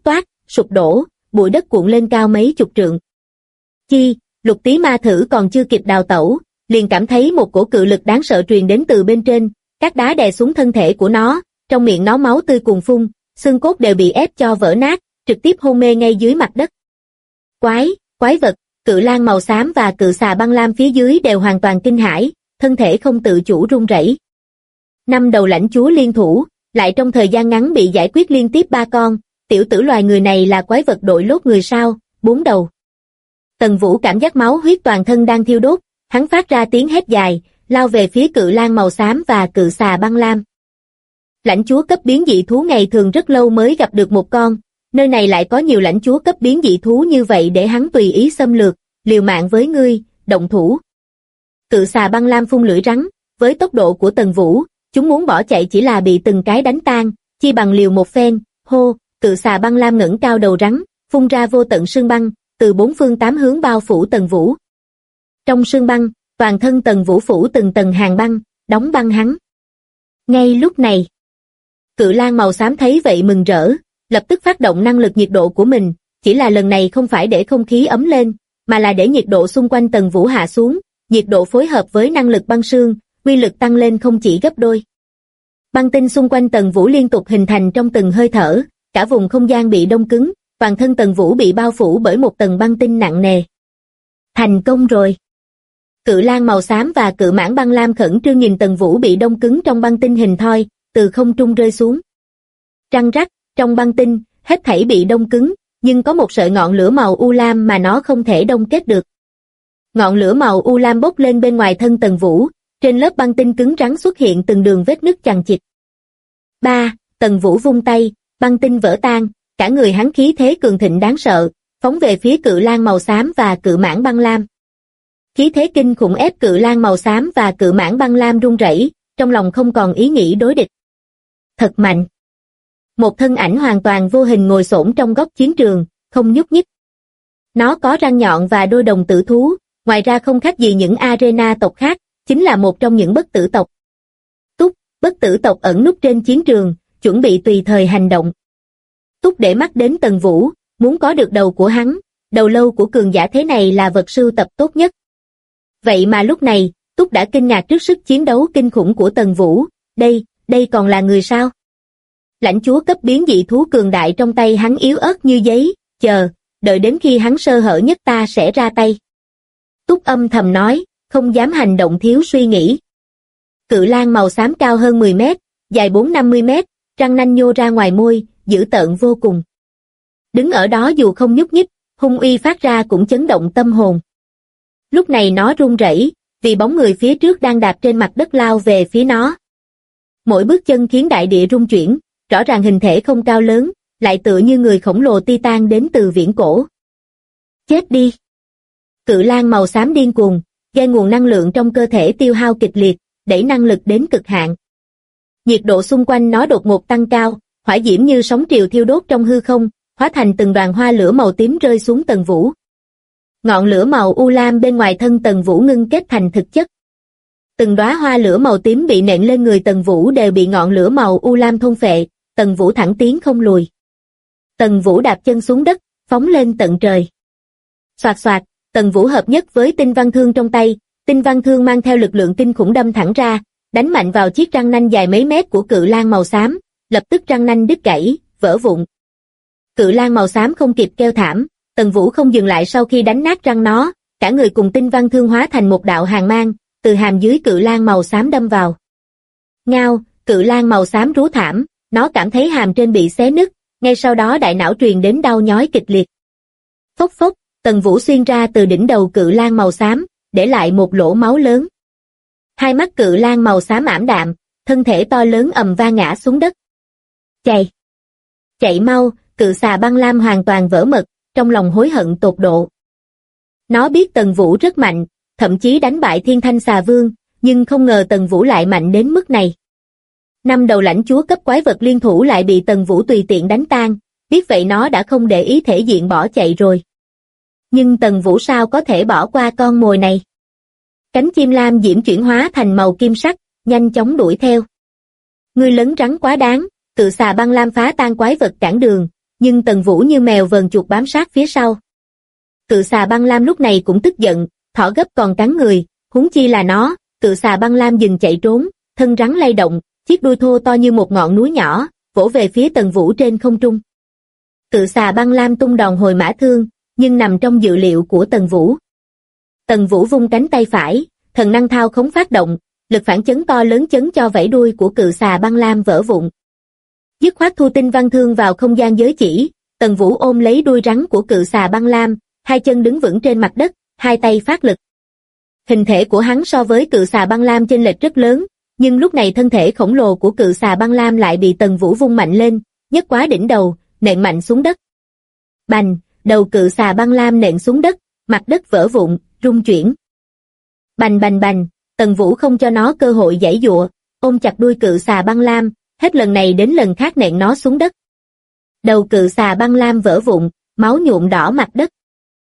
sụp đổ, bụi đất cuộn lên cao mấy chục trượng. Chi, Lục Tí Ma Thử còn chưa kịp đào tẩu, liền cảm thấy một cổ cự lực đáng sợ truyền đến từ bên trên, các đá đè xuống thân thể của nó, trong miệng nó máu tươi cuồn phun, xương cốt đều bị ép cho vỡ nát, trực tiếp hôn mê ngay dưới mặt đất. Quái vật, cự lang màu xám và cự xà băng lam phía dưới đều hoàn toàn kinh hãi, thân thể không tự chủ run rẩy. 5 đầu lãnh chúa liên thủ, lại trong thời gian ngắn bị giải quyết liên tiếp 3 con, tiểu tử loài người này là quái vật đội lốt người sao, 4 đầu. Tần Vũ cảm giác máu huyết toàn thân đang thiêu đốt, hắn phát ra tiếng hét dài, lao về phía cự lang màu xám và cự xà băng lam. Lãnh chúa cấp biến dị thú ngày thường rất lâu mới gặp được một con, nơi này lại có nhiều lãnh chúa cấp biến dị thú như vậy để hắn tùy ý xâm lược, liều mạng với ngươi, động thủ. Cự xà băng lam phun lưỡi rắn, với tốc độ của Tần Vũ, chúng muốn bỏ chạy chỉ là bị từng cái đánh tan, chi bằng liều một phen, hô, cự xà băng lam ngẩng cao đầu rắn, phun ra vô tận sương băng, từ 4 phương 8 hướng bao phủ Tần Vũ. Trong sương băng, toàn thân Tần Vũ phủ từng tầng hàng băng, đóng băng hắn. Ngay lúc này, cự lang màu xám thấy vậy mừng rỡ, lập tức phát động năng lực nhiệt độ của mình, chỉ là lần này không phải để không khí ấm lên, mà là để nhiệt độ xung quanh Tần Vũ hạ xuống, nhiệt độ phối hợp với năng lực băng sương, uy lực tăng lên không chỉ gấp đôi. Băng tinh xung quanh Tần Vũ liên tục hình thành trong từng hơi thở, cả vùng không gian bị đông cứng, toàn thân Tần Vũ bị bao phủ bởi một tầng băng tinh nặng nề. Thành công rồi. Cự lang màu xám và cự mãng băng lam khẩn trương nhìn Tần Vũ bị đông cứng trong băng tinh hình thoi, từ không trung rơi xuống. Răng rắc, trong băng tinh, hết thảy bị đông cứng, nhưng có một sợi ngọn lửa màu u lam mà nó không thể đông kết được. Ngọn lửa màu u lam bốc lên bên ngoài thân Tần Vũ, trên lớp băng tinh cứng rắn xuất hiện từng đường vết nứt chằng chịt. Tần Vũ vung tay, băng tinh vỡ tan, cả người hắn khí thế cường thịnh đáng sợ, phóng về phía cự lang màu xám và cự mãng băng lam. Khí thế kinh khủng ép cự lang màu xám và cự mãng băng lam run rẩy, trong lòng không còn ý nghĩ đối địch. Thật mạnh. Một thân ảnh hoàn toàn vô hình ngồi xổm trong góc chiến trường, không nhúc nhích. Nó có răng nhọn và đôi đồng tử thú, ngoài ra không khác gì những arena tộc khác, chính là một trong những bất tử tộc. Bất tử tộc ẩn núp trên chiến trường, chuẩn bị tùy thời hành động. Túc để mắt đến Tần Vũ, muốn có được đầu của hắn, đầu lâu của cường giả thế này là vật sưu tập tốt nhất. Vậy mà lúc này, Túc đã kinh ngạc trước sức chiến đấu kinh khủng của Tần Vũ, đây còn là người sao? Lãnh chúa cấp biến dị thú cường đại trong tay hắn yếu ớt như giấy, đợi đến khi hắn sơ hở nhất ta sẽ ra tay. Túc âm thầm nói, không dám hành động thiếu suy nghĩ. Cự lang màu xám cao hơn 10 mét, dài 4-50 mét, răng nanh nhô ra ngoài môi, dữ tợn vô cùng. Đứng ở đó dù không nhúc nhích, hung uy phát ra cũng chấn động tâm hồn. Lúc này nó run rẩy, vì bóng người phía trước đang đạp trên mặt đất lao về phía nó. Mỗi bước chân khiến đại địa rung chuyển, rõ ràng hình thể không cao lớn, lại tựa như người khổng lồ Titan đến từ viễn cổ. Chết đi! Cự lang màu xám điên cuồng, gây nguồn năng lượng trong cơ thể tiêu hao kịch liệt, đẩy năng lực đến cực hạn. Nhiệt độ xung quanh nó đột ngột tăng cao, hỏa diễm như sóng triều thiêu đốt trong hư không, hóa thành từng đoàn hoa lửa màu tím rơi xuống Tần Vũ. Ngọn lửa màu u lam bên ngoài thân Tần Vũ ngưng kết thành thực chất. Từng đóa hoa lửa màu tím bị nện lên người Tần Vũ đều bị ngọn lửa màu u lam thôn phệ, Tần Vũ thẳng tiến không lùi. Tần Vũ đạp chân xuống đất, phóng lên tận trời. Xoạt xoạt, Tần Vũ hợp nhất với tinh văn thương trong tay, tinh văn thương mang theo lực lượng kinh khủng đâm thẳng ra, đánh mạnh vào chiếc răng nanh dài mấy mét của cự lang màu xám, lập tức răng nanh đứt gãy, vỡ vụn. Cự lang màu xám không kịp kêu thảm, Tần Vũ không dừng lại sau khi đánh nát răng nó, cả người cùng tinh văn thương hóa thành một đạo hàn mang, từ hàm dưới cự lang màu xám đâm vào. Ngao, cự lang màu xám rú thảm, nó cảm thấy hàm trên bị xé nứt, ngay sau đó đại não truyền đến đau nhói kịch liệt. Phốc phốc, Tần Vũ xuyên ra từ đỉnh đầu cự lang màu xám, để lại một lỗ máu lớn. Hai mắt cự lang màu xám ảm đạm, thân thể to lớn ầm vang ngã xuống đất. Chạy mau, cự xà băng lam hoàn toàn vỡ mật, trong lòng hối hận tột độ. Nó biết Tần Vũ rất mạnh, thậm chí đánh bại Thiên Thanh Xà Vương, nhưng không ngờ Tần Vũ lại mạnh đến mức này. 5 đầu lãnh chúa cấp quái vật liên thủ lại bị Tần Vũ tùy tiện đánh tan, biết vậy nó đã không để ý thể diện bỏ chạy rồi. Nhưng Tần Vũ sao có thể bỏ qua con mồi này? Cánh chim lam diễm chuyển hóa thành màu kim sắc, nhanh chóng đuổi theo. Ngươi lấn rắn quá đáng, cự xà băng lam phá tan quái vật cản đường, nhưng Tần Vũ như mèo vờn chuột bám sát phía sau. Cự xà băng lam lúc này cũng tức giận, thỏ gấp còn cắn người, huống chi là nó. Cự xà băng lam dừng chạy trốn, thân rắn lay động, chiếc đuôi thô to như một ngọn núi nhỏ, vỗ về phía Tần Vũ trên không trung. Cự xà băng lam tung đòn hồi mã thương, nhưng nằm trong dự liệu của Tần Vũ. Tần Vũ vung cánh tay phải, thần năng thao khống phát động, lực phản chấn to lớn chấn cho vảy đuôi của cự xà băng lam vỡ vụn. Dứt khoát thu tinh văn thương vào không gian giới chỉ, Tần Vũ ôm lấy đuôi rắn của cự xà băng lam, hai chân đứng vững trên mặt đất, hai tay phát lực. Hình thể của hắn so với cự xà băng lam chênh lệch rất lớn, nhưng lúc này thân thể khổng lồ của cự xà băng lam lại bị Tần Vũ vung mạnh lên, nhấc quá đỉnh đầu, nện mạnh xuống đất. Bành, đầu cự xà băng lam nện xuống đất, mặt đất vỡ vụn, rung chuyển. Bành bành bành, Tần Vũ không cho nó cơ hội giãy giụa, ôm chặt đuôi cự xà băng lam, hết lần này đến lần khác nện nó xuống đất. Đầu cự xà băng lam vỡ vụn, máu nhuộm đỏ mặt đất.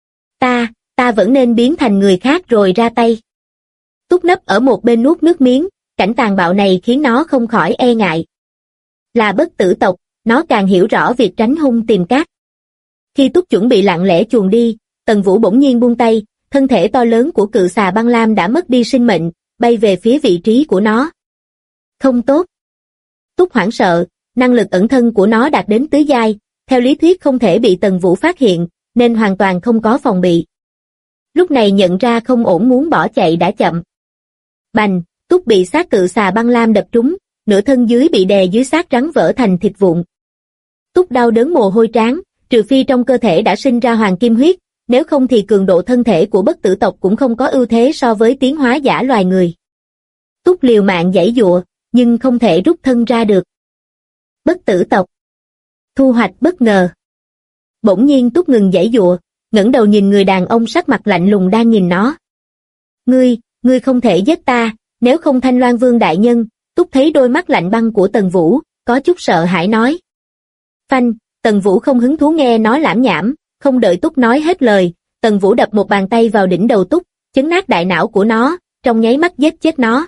Ta vẫn nên biến thành người khác rồi ra tay. Túc nấp ở một bên nuốt nước miếng, cảnh tàn bạo này khiến nó không khỏi e ngại. Là bất tử tộc, nó càng hiểu rõ việc tránh hung tìm cát. Khi Túc chuẩn bị lặng lẽ chuồn đi, Tần Vũ bỗng nhiên buông tay, thân thể to lớn của cự xà băng lam đã mất đi sinh mệnh, bay về phía vị trí của nó. Không tốt. Túc hoảng sợ, năng lực ẩn thân của nó đạt đến tứ giai, theo lý thuyết không thể bị Tần Vũ phát hiện, nên hoàn toàn không có phòng bị. Lúc này nhận ra không ổn muốn bỏ chạy đã chậm. Bành, Túc bị xác cự xà băng lam đập trúng, nửa thân dưới bị đè dưới xác rắn vỡ thành thịt vụn. Túc đau đớn mồ hôi trán, trừ phi trong cơ thể đã sinh ra hoàng kim huyết, nếu không thì cường độ thân thể của bất tử tộc cũng không có ưu thế so với tiến hóa giả loài người. Túc liều mạng giãy giụa, nhưng không thể rút thân ra được. Bất tử tộc. Thu hoạch bất ngờ. Bỗng nhiên Túc ngừng giãy giụa, ngẩng đầu nhìn người đàn ông sắc mặt lạnh lùng đang nhìn nó. Ngươi không thể giết ta, nếu không Thanh Loan Vương đại nhân. Túc thấy đôi mắt lạnh băng của Tần Vũ, có chút sợ hãi nói. Phanh, Tần Vũ không hứng thú nghe nó lảm nhảm, không đợi Túc nói hết lời, Tần Vũ đập một bàn tay vào đỉnh đầu Túc, chấn nát đại não của nó, trong nháy mắt giết chết nó.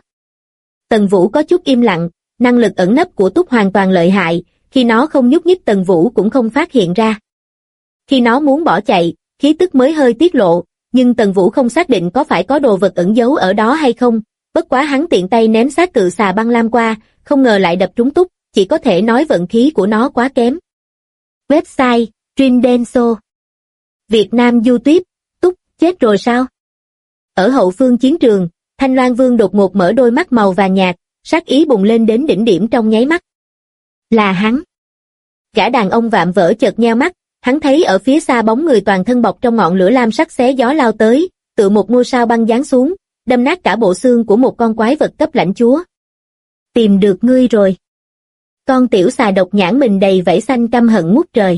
Tần Vũ có chút im lặng, năng lực ẩn nấp của Túc hoàn toàn lợi hại, khi nó không nhúc nhích Tần Vũ cũng không phát hiện ra. Khi nó muốn bỏ chạy, khí tức mới hơi tiết lộ, nhưng Tần Vũ không xác định có phải có đồ vật ẩn giấu ở đó hay không, bất quá hắn tiện tay ném xác cự xà băng lam qua, không ngờ lại đập trúng Túc, chỉ có thể nói vận khí của nó quá kém. Website, Trindenso. Việt Nam YouTube, Túc, chết rồi sao? Ở hậu phương chiến trường, Thanh Loan Vương đột ngột mở đôi mắt màu vàng nhạt, sát ý bùng lên đến đỉnh điểm trong nháy mắt. Là hắn. Gã đàn ông vạm vỡ chợt nheo mắt, hắn thấy ở phía xa bóng người toàn thân bọc trong ngọn lửa lam sắc xé gió lao tới, tựa một ngôi sao băng giáng xuống, đâm nát cả bộ xương của một con quái vật cấp lãnh chúa. Tìm được ngươi rồi. Con tiểu xà độc nhãn mình đầy vảy xanh căm hận ngút trời.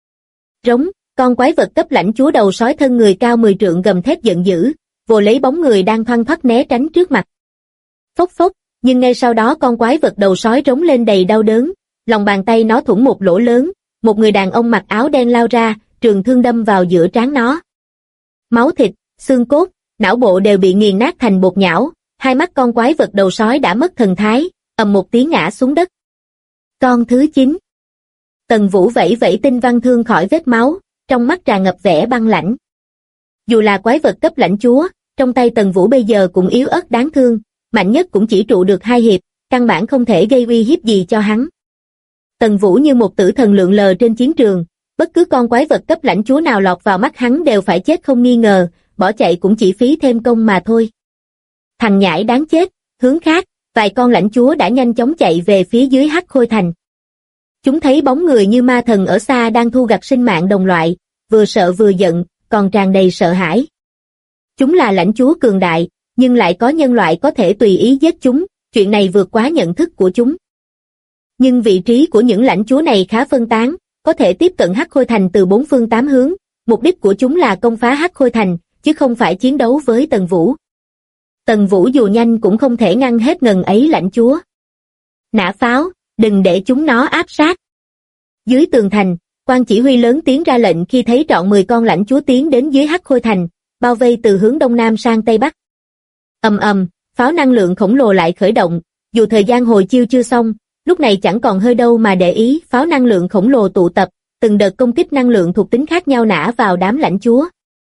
Rống, con quái vật cấp lãnh chúa đầu sói thân người cao 10 trượng gầm thét giận dữ, vồ lấy bóng người đang thoăn thoắt né tránh trước mặt. Phốc phốc, nhưng ngay sau đó con quái vật đầu sói rống lên đầy đau đớn, lòng bàn tay nó thủng một lỗ lớn, một người đàn ông mặc áo đen lao ra, trường thương đâm vào giữa trán nó. Máu thịt, xương cốt, não bộ đều bị nghiền nát thành bột nhão, hai mắt con quái vật đầu sói đã mất thần thái, ầm một tiếng ngã xuống đất. Con thứ 9. Tần Vũ vẫy vẫy tinh văn thương khỏi vết máu, trong mắt tràn ngập vẻ băng lãnh. Dù là quái vật cấp lãnh chúa, trong tay Tần Vũ bây giờ cũng yếu ớt đáng thương, mạnh nhất cũng chỉ trụ được 2 hiệp, căn bản không thể gây uy hiếp gì cho hắn. Tần Vũ như một tử thần lượn lờ trên chiến trường, bất cứ con quái vật cấp lãnh chúa nào lọt vào mắt hắn đều phải chết không nghi ngờ, bỏ chạy cũng chỉ phí thêm công mà thôi. Thằng nhãi đáng chết, hướng khác, vài con lãnh chúa đã nhanh chóng chạy về phía dưới Hắc Khôi Thành. Chúng thấy bóng người như ma thần ở xa đang thu gặt sinh mạng đồng loại, vừa sợ vừa giận, còn tràn đầy sợ hãi. Chúng là lãnh chúa cường đại, nhưng lại có nhân loại có thể tùy ý giết chúng, chuyện này vượt quá nhận thức của chúng. Nhưng vị trí của những lãnh chúa này khá phân tán, có thể tiếp cận Hắc Khôi Thành từ 4 phương 8 hướng, mục đích của chúng là công phá Hắc Khôi Thành, chứ không phải chiến đấu với Tần Vũ. Tần Vũ dù nhanh cũng không thể ngăn hết ngần ấy lãnh chúa. Nã pháo, đừng để chúng nó áp sát. Dưới tường thành, quan chỉ huy lớn tiếng ra lệnh khi thấy trọn 10 con lãnh chúa tiến đến dưới Hắc Khôi Thành, bao vây từ hướng đông nam sang tây bắc. Ầm ầm, pháo năng lượng khổng lồ lại khởi động, dù thời gian hồi chiêu chưa xong, lúc này chẳng còn hơi đâu mà để ý, pháo năng lượng khổng lồ tụ tập, từng đợt công kích năng lượng thuộc tính khác nhau nã vào đám lãnh chúa.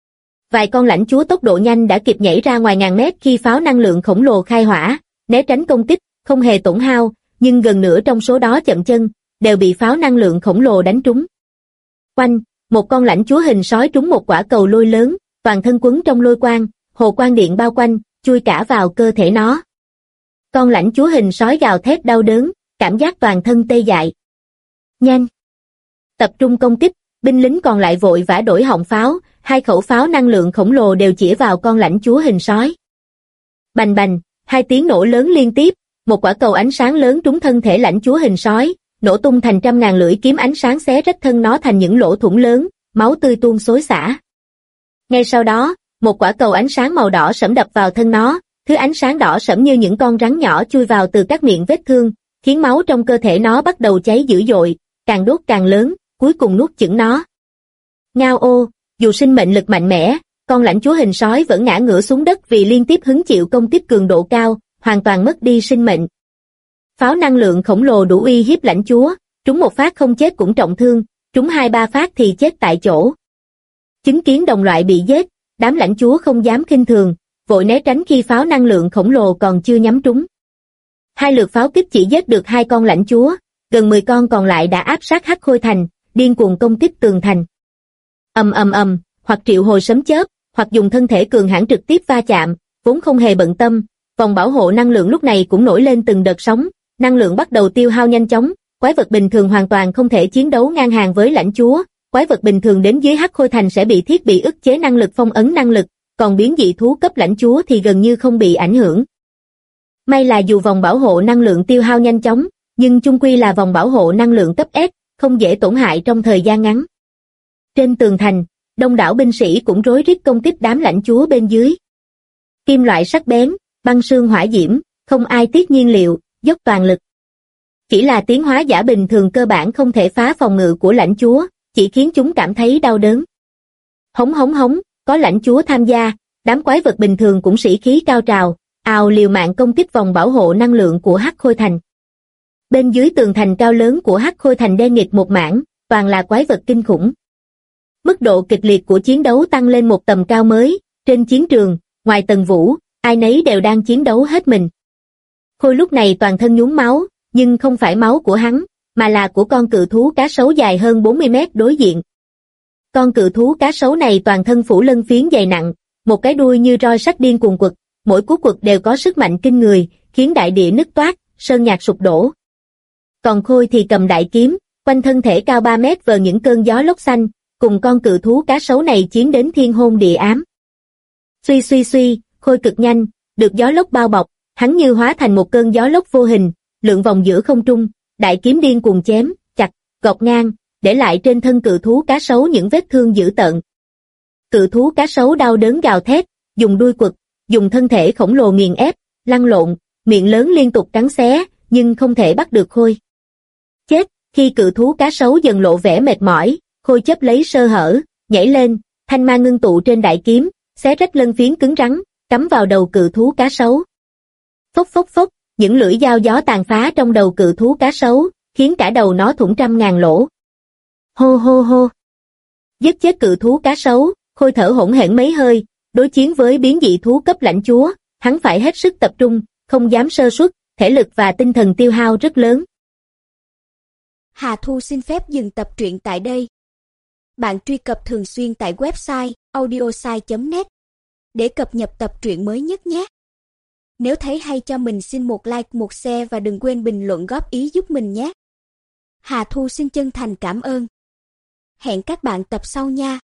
Vài con lãnh chúa tốc độ nhanh đã kịp nhảy ra ngoài ngàn mét khi pháo năng lượng khổng lồ khai hỏa, né tránh công kích, không hề tổn hao, nhưng gần nửa trong số đó chậm chân, đều bị pháo năng lượng khổng lồ đánh trúng. Quanh, một con lãnh chúa hình sói trúng một quả cầu lôi lớn, toàn thân quấn trong lôi quang, hồ quang điện bao quanh, chui cả vào cơ thể nó. Con lãnh chúa hình sói gào thét đau đớn, cảm giác toàn thân tê dại. Nhanh! Tập trung công kích, binh lính còn lại vội vã đổi họng pháo, 2 khẩu pháo năng lượng khổng lồ đều chĩa vào con lãnh chúa hình sói. Bành bành, 2 tiếng nổ lớn liên tiếp, một quả cầu ánh sáng lớn trúng thân thể lãnh chúa hình sói, nổ tung thành trăm ngàn lưỡi kiếm ánh sáng xé rách thân nó thành những lỗ thủng lớn, máu tươi tuôn xối xả. Ngay sau đó, một quả cầu ánh sáng màu đỏ sẫm đập vào thân nó, thứ ánh sáng đỏ sẫm như những con rắn nhỏ chui vào từ các miệng vết thương, khiến máu trong cơ thể nó bắt đầu cháy dữ dội, càng đốt càng lớn, cuối cùng nuốt chửng nó. Ngao ô, dù sinh mệnh lực mạnh mẽ, con lãnh chúa hình sói vẫn ngã ngửa xuống đất vì liên tiếp hứng chịu công kích cường độ cao, hoàn toàn mất đi sinh mệnh. Pháo năng lượng khổng lồ đủ uy hiếp lãnh chúa, trúng một phát không chết cũng trọng thương, trúng 2-3 phát thì chết tại chỗ. Chứng kiến đồng loại bị giết, đám lãnh chúa không dám khinh thường, vội né tránh khi pháo năng lượng khổng lồ còn chưa nhắm trúng. 2 lượt pháo kích chỉ giết được 2 con lãnh chúa, gần 10 con còn lại đã áp sát Hắc Khôi Thành, điên cuồng công kích tường thành. Ầm ầm ầm, hoặc triệu hồi sấm chớp, hoặc dùng thân thể cường hãn trực tiếp va chạm, vốn không hề bận tâm, vòng bảo hộ năng lượng lúc này cũng nổi lên từng đợt sóng, năng lượng bắt đầu tiêu hao nhanh chóng, quái vật bình thường hoàn toàn không thể chiến đấu ngang hàng với lãnh chúa, quái vật bình thường đến dưới Hắc Khôi Thành sẽ bị thiết bị ức chế năng lực phong ấn năng lực, còn biến dị thú cấp lãnh chúa thì gần như không bị ảnh hưởng. May là dù vòng bảo hộ năng lượng tiêu hao nhanh chóng, nhưng chung quy là vòng bảo hộ năng lượng cấp S, không dễ tổn hại trong thời gian ngắn. Trên tường thành, đông đảo binh sĩ cũng rối rít công kích đám lãnh chúa bên dưới. Kim loại sắc bén, băng sương hỏa diễm, không ai tiếc nhiên liệu, dốc toàn lực. Chỉ là tiến hóa giả bình thường cơ bản không thể phá phòng ngự của lãnh chúa, chỉ khiến chúng cảm thấy đau đớn. Hống hống hống, có lãnh chúa tham gia, đám quái vật bình thường cũng sĩ khí cao trào, ào liều mạng công kích vòng bảo hộ năng lượng của Hắc Khôi Thành. Bên dưới tường thành cao lớn của Hắc Khôi Thành đen nghịt một mảng, toàn là quái vật kinh khủng. Mức độ kịch liệt của chiến đấu tăng lên một tầm cao mới, trên chiến trường, ngoài Tần Vũ, ai nấy đều đang chiến đấu hết mình. Khôi lúc này toàn thân nhuốm máu, nhưng không phải máu của hắn, mà là của con cự thú cá sấu dài hơn 40 mét đối diện. Con cự thú cá sấu này toàn thân phủ lân phiến dày nặng, một cái đuôi như roi sắt điên cuồng quật, mỗi cú quật đều có sức mạnh kinh người, khiến đại địa nứt toác, sơn nhạc sụp đổ. Còn Khôi thì cầm đại kiếm, quanh thân thể cao 3 mét vờ những cơn gió lốc xanh, cùng con cự thú cá sấu này chiến đến thiên hôn địa ám. Suy suy suy, Khôi cực nhanh, được gió lốc bao bọc, hắn như hóa thành một cơn gió lốc vô hình, lượn vòng giữa không trung, đại kiếm điên cuồng chém, chặt, gọt ngang, để lại trên thân cự thú cá sấu những vết thương dữ tợn. Cự thú cá sấu đau đớn gào thét, dùng đuôi quật, dùng thân thể khổng lồ nghiền ép, lăn lộn, miệng lớn liên tục cắn xé, nhưng không thể bắt được Khôi. Chết, khi cự thú cá sấu dần lộ vẻ mệt mỏi, Khôi chấp lấy sơ hở, nhảy lên, thanh ma ngưng tụ trên đại kiếm, xé rách lân phiến cứng rắn, cắm vào đầu cự thú cá sấu. Phốc phốc phốc, những lưỡi dao gió tàn phá trong đầu cự thú cá sấu, khiến cả đầu nó thủng trăm ngàn lỗ. Hô hô hô. Giết chết cự thú cá sấu, Khôi thở hổn hển mấy hơi, đối chiến với biến dị thú cấp lãnh chúa, hắn phải hết sức tập trung, không dám sơ suất, thể lực và tinh thần tiêu hao rất lớn. Hà Thu xin phép dừng tập truyện tại đây. Bạn truy cập thường xuyên tại website audiosai.net để cập nhật tập truyện mới nhất nhé. Nếu thấy hay cho mình xin một like, một share và đừng quên bình luận góp ý giúp mình nhé. Hà Thu xin chân thành cảm ơn. Hẹn các bạn tập sau nha.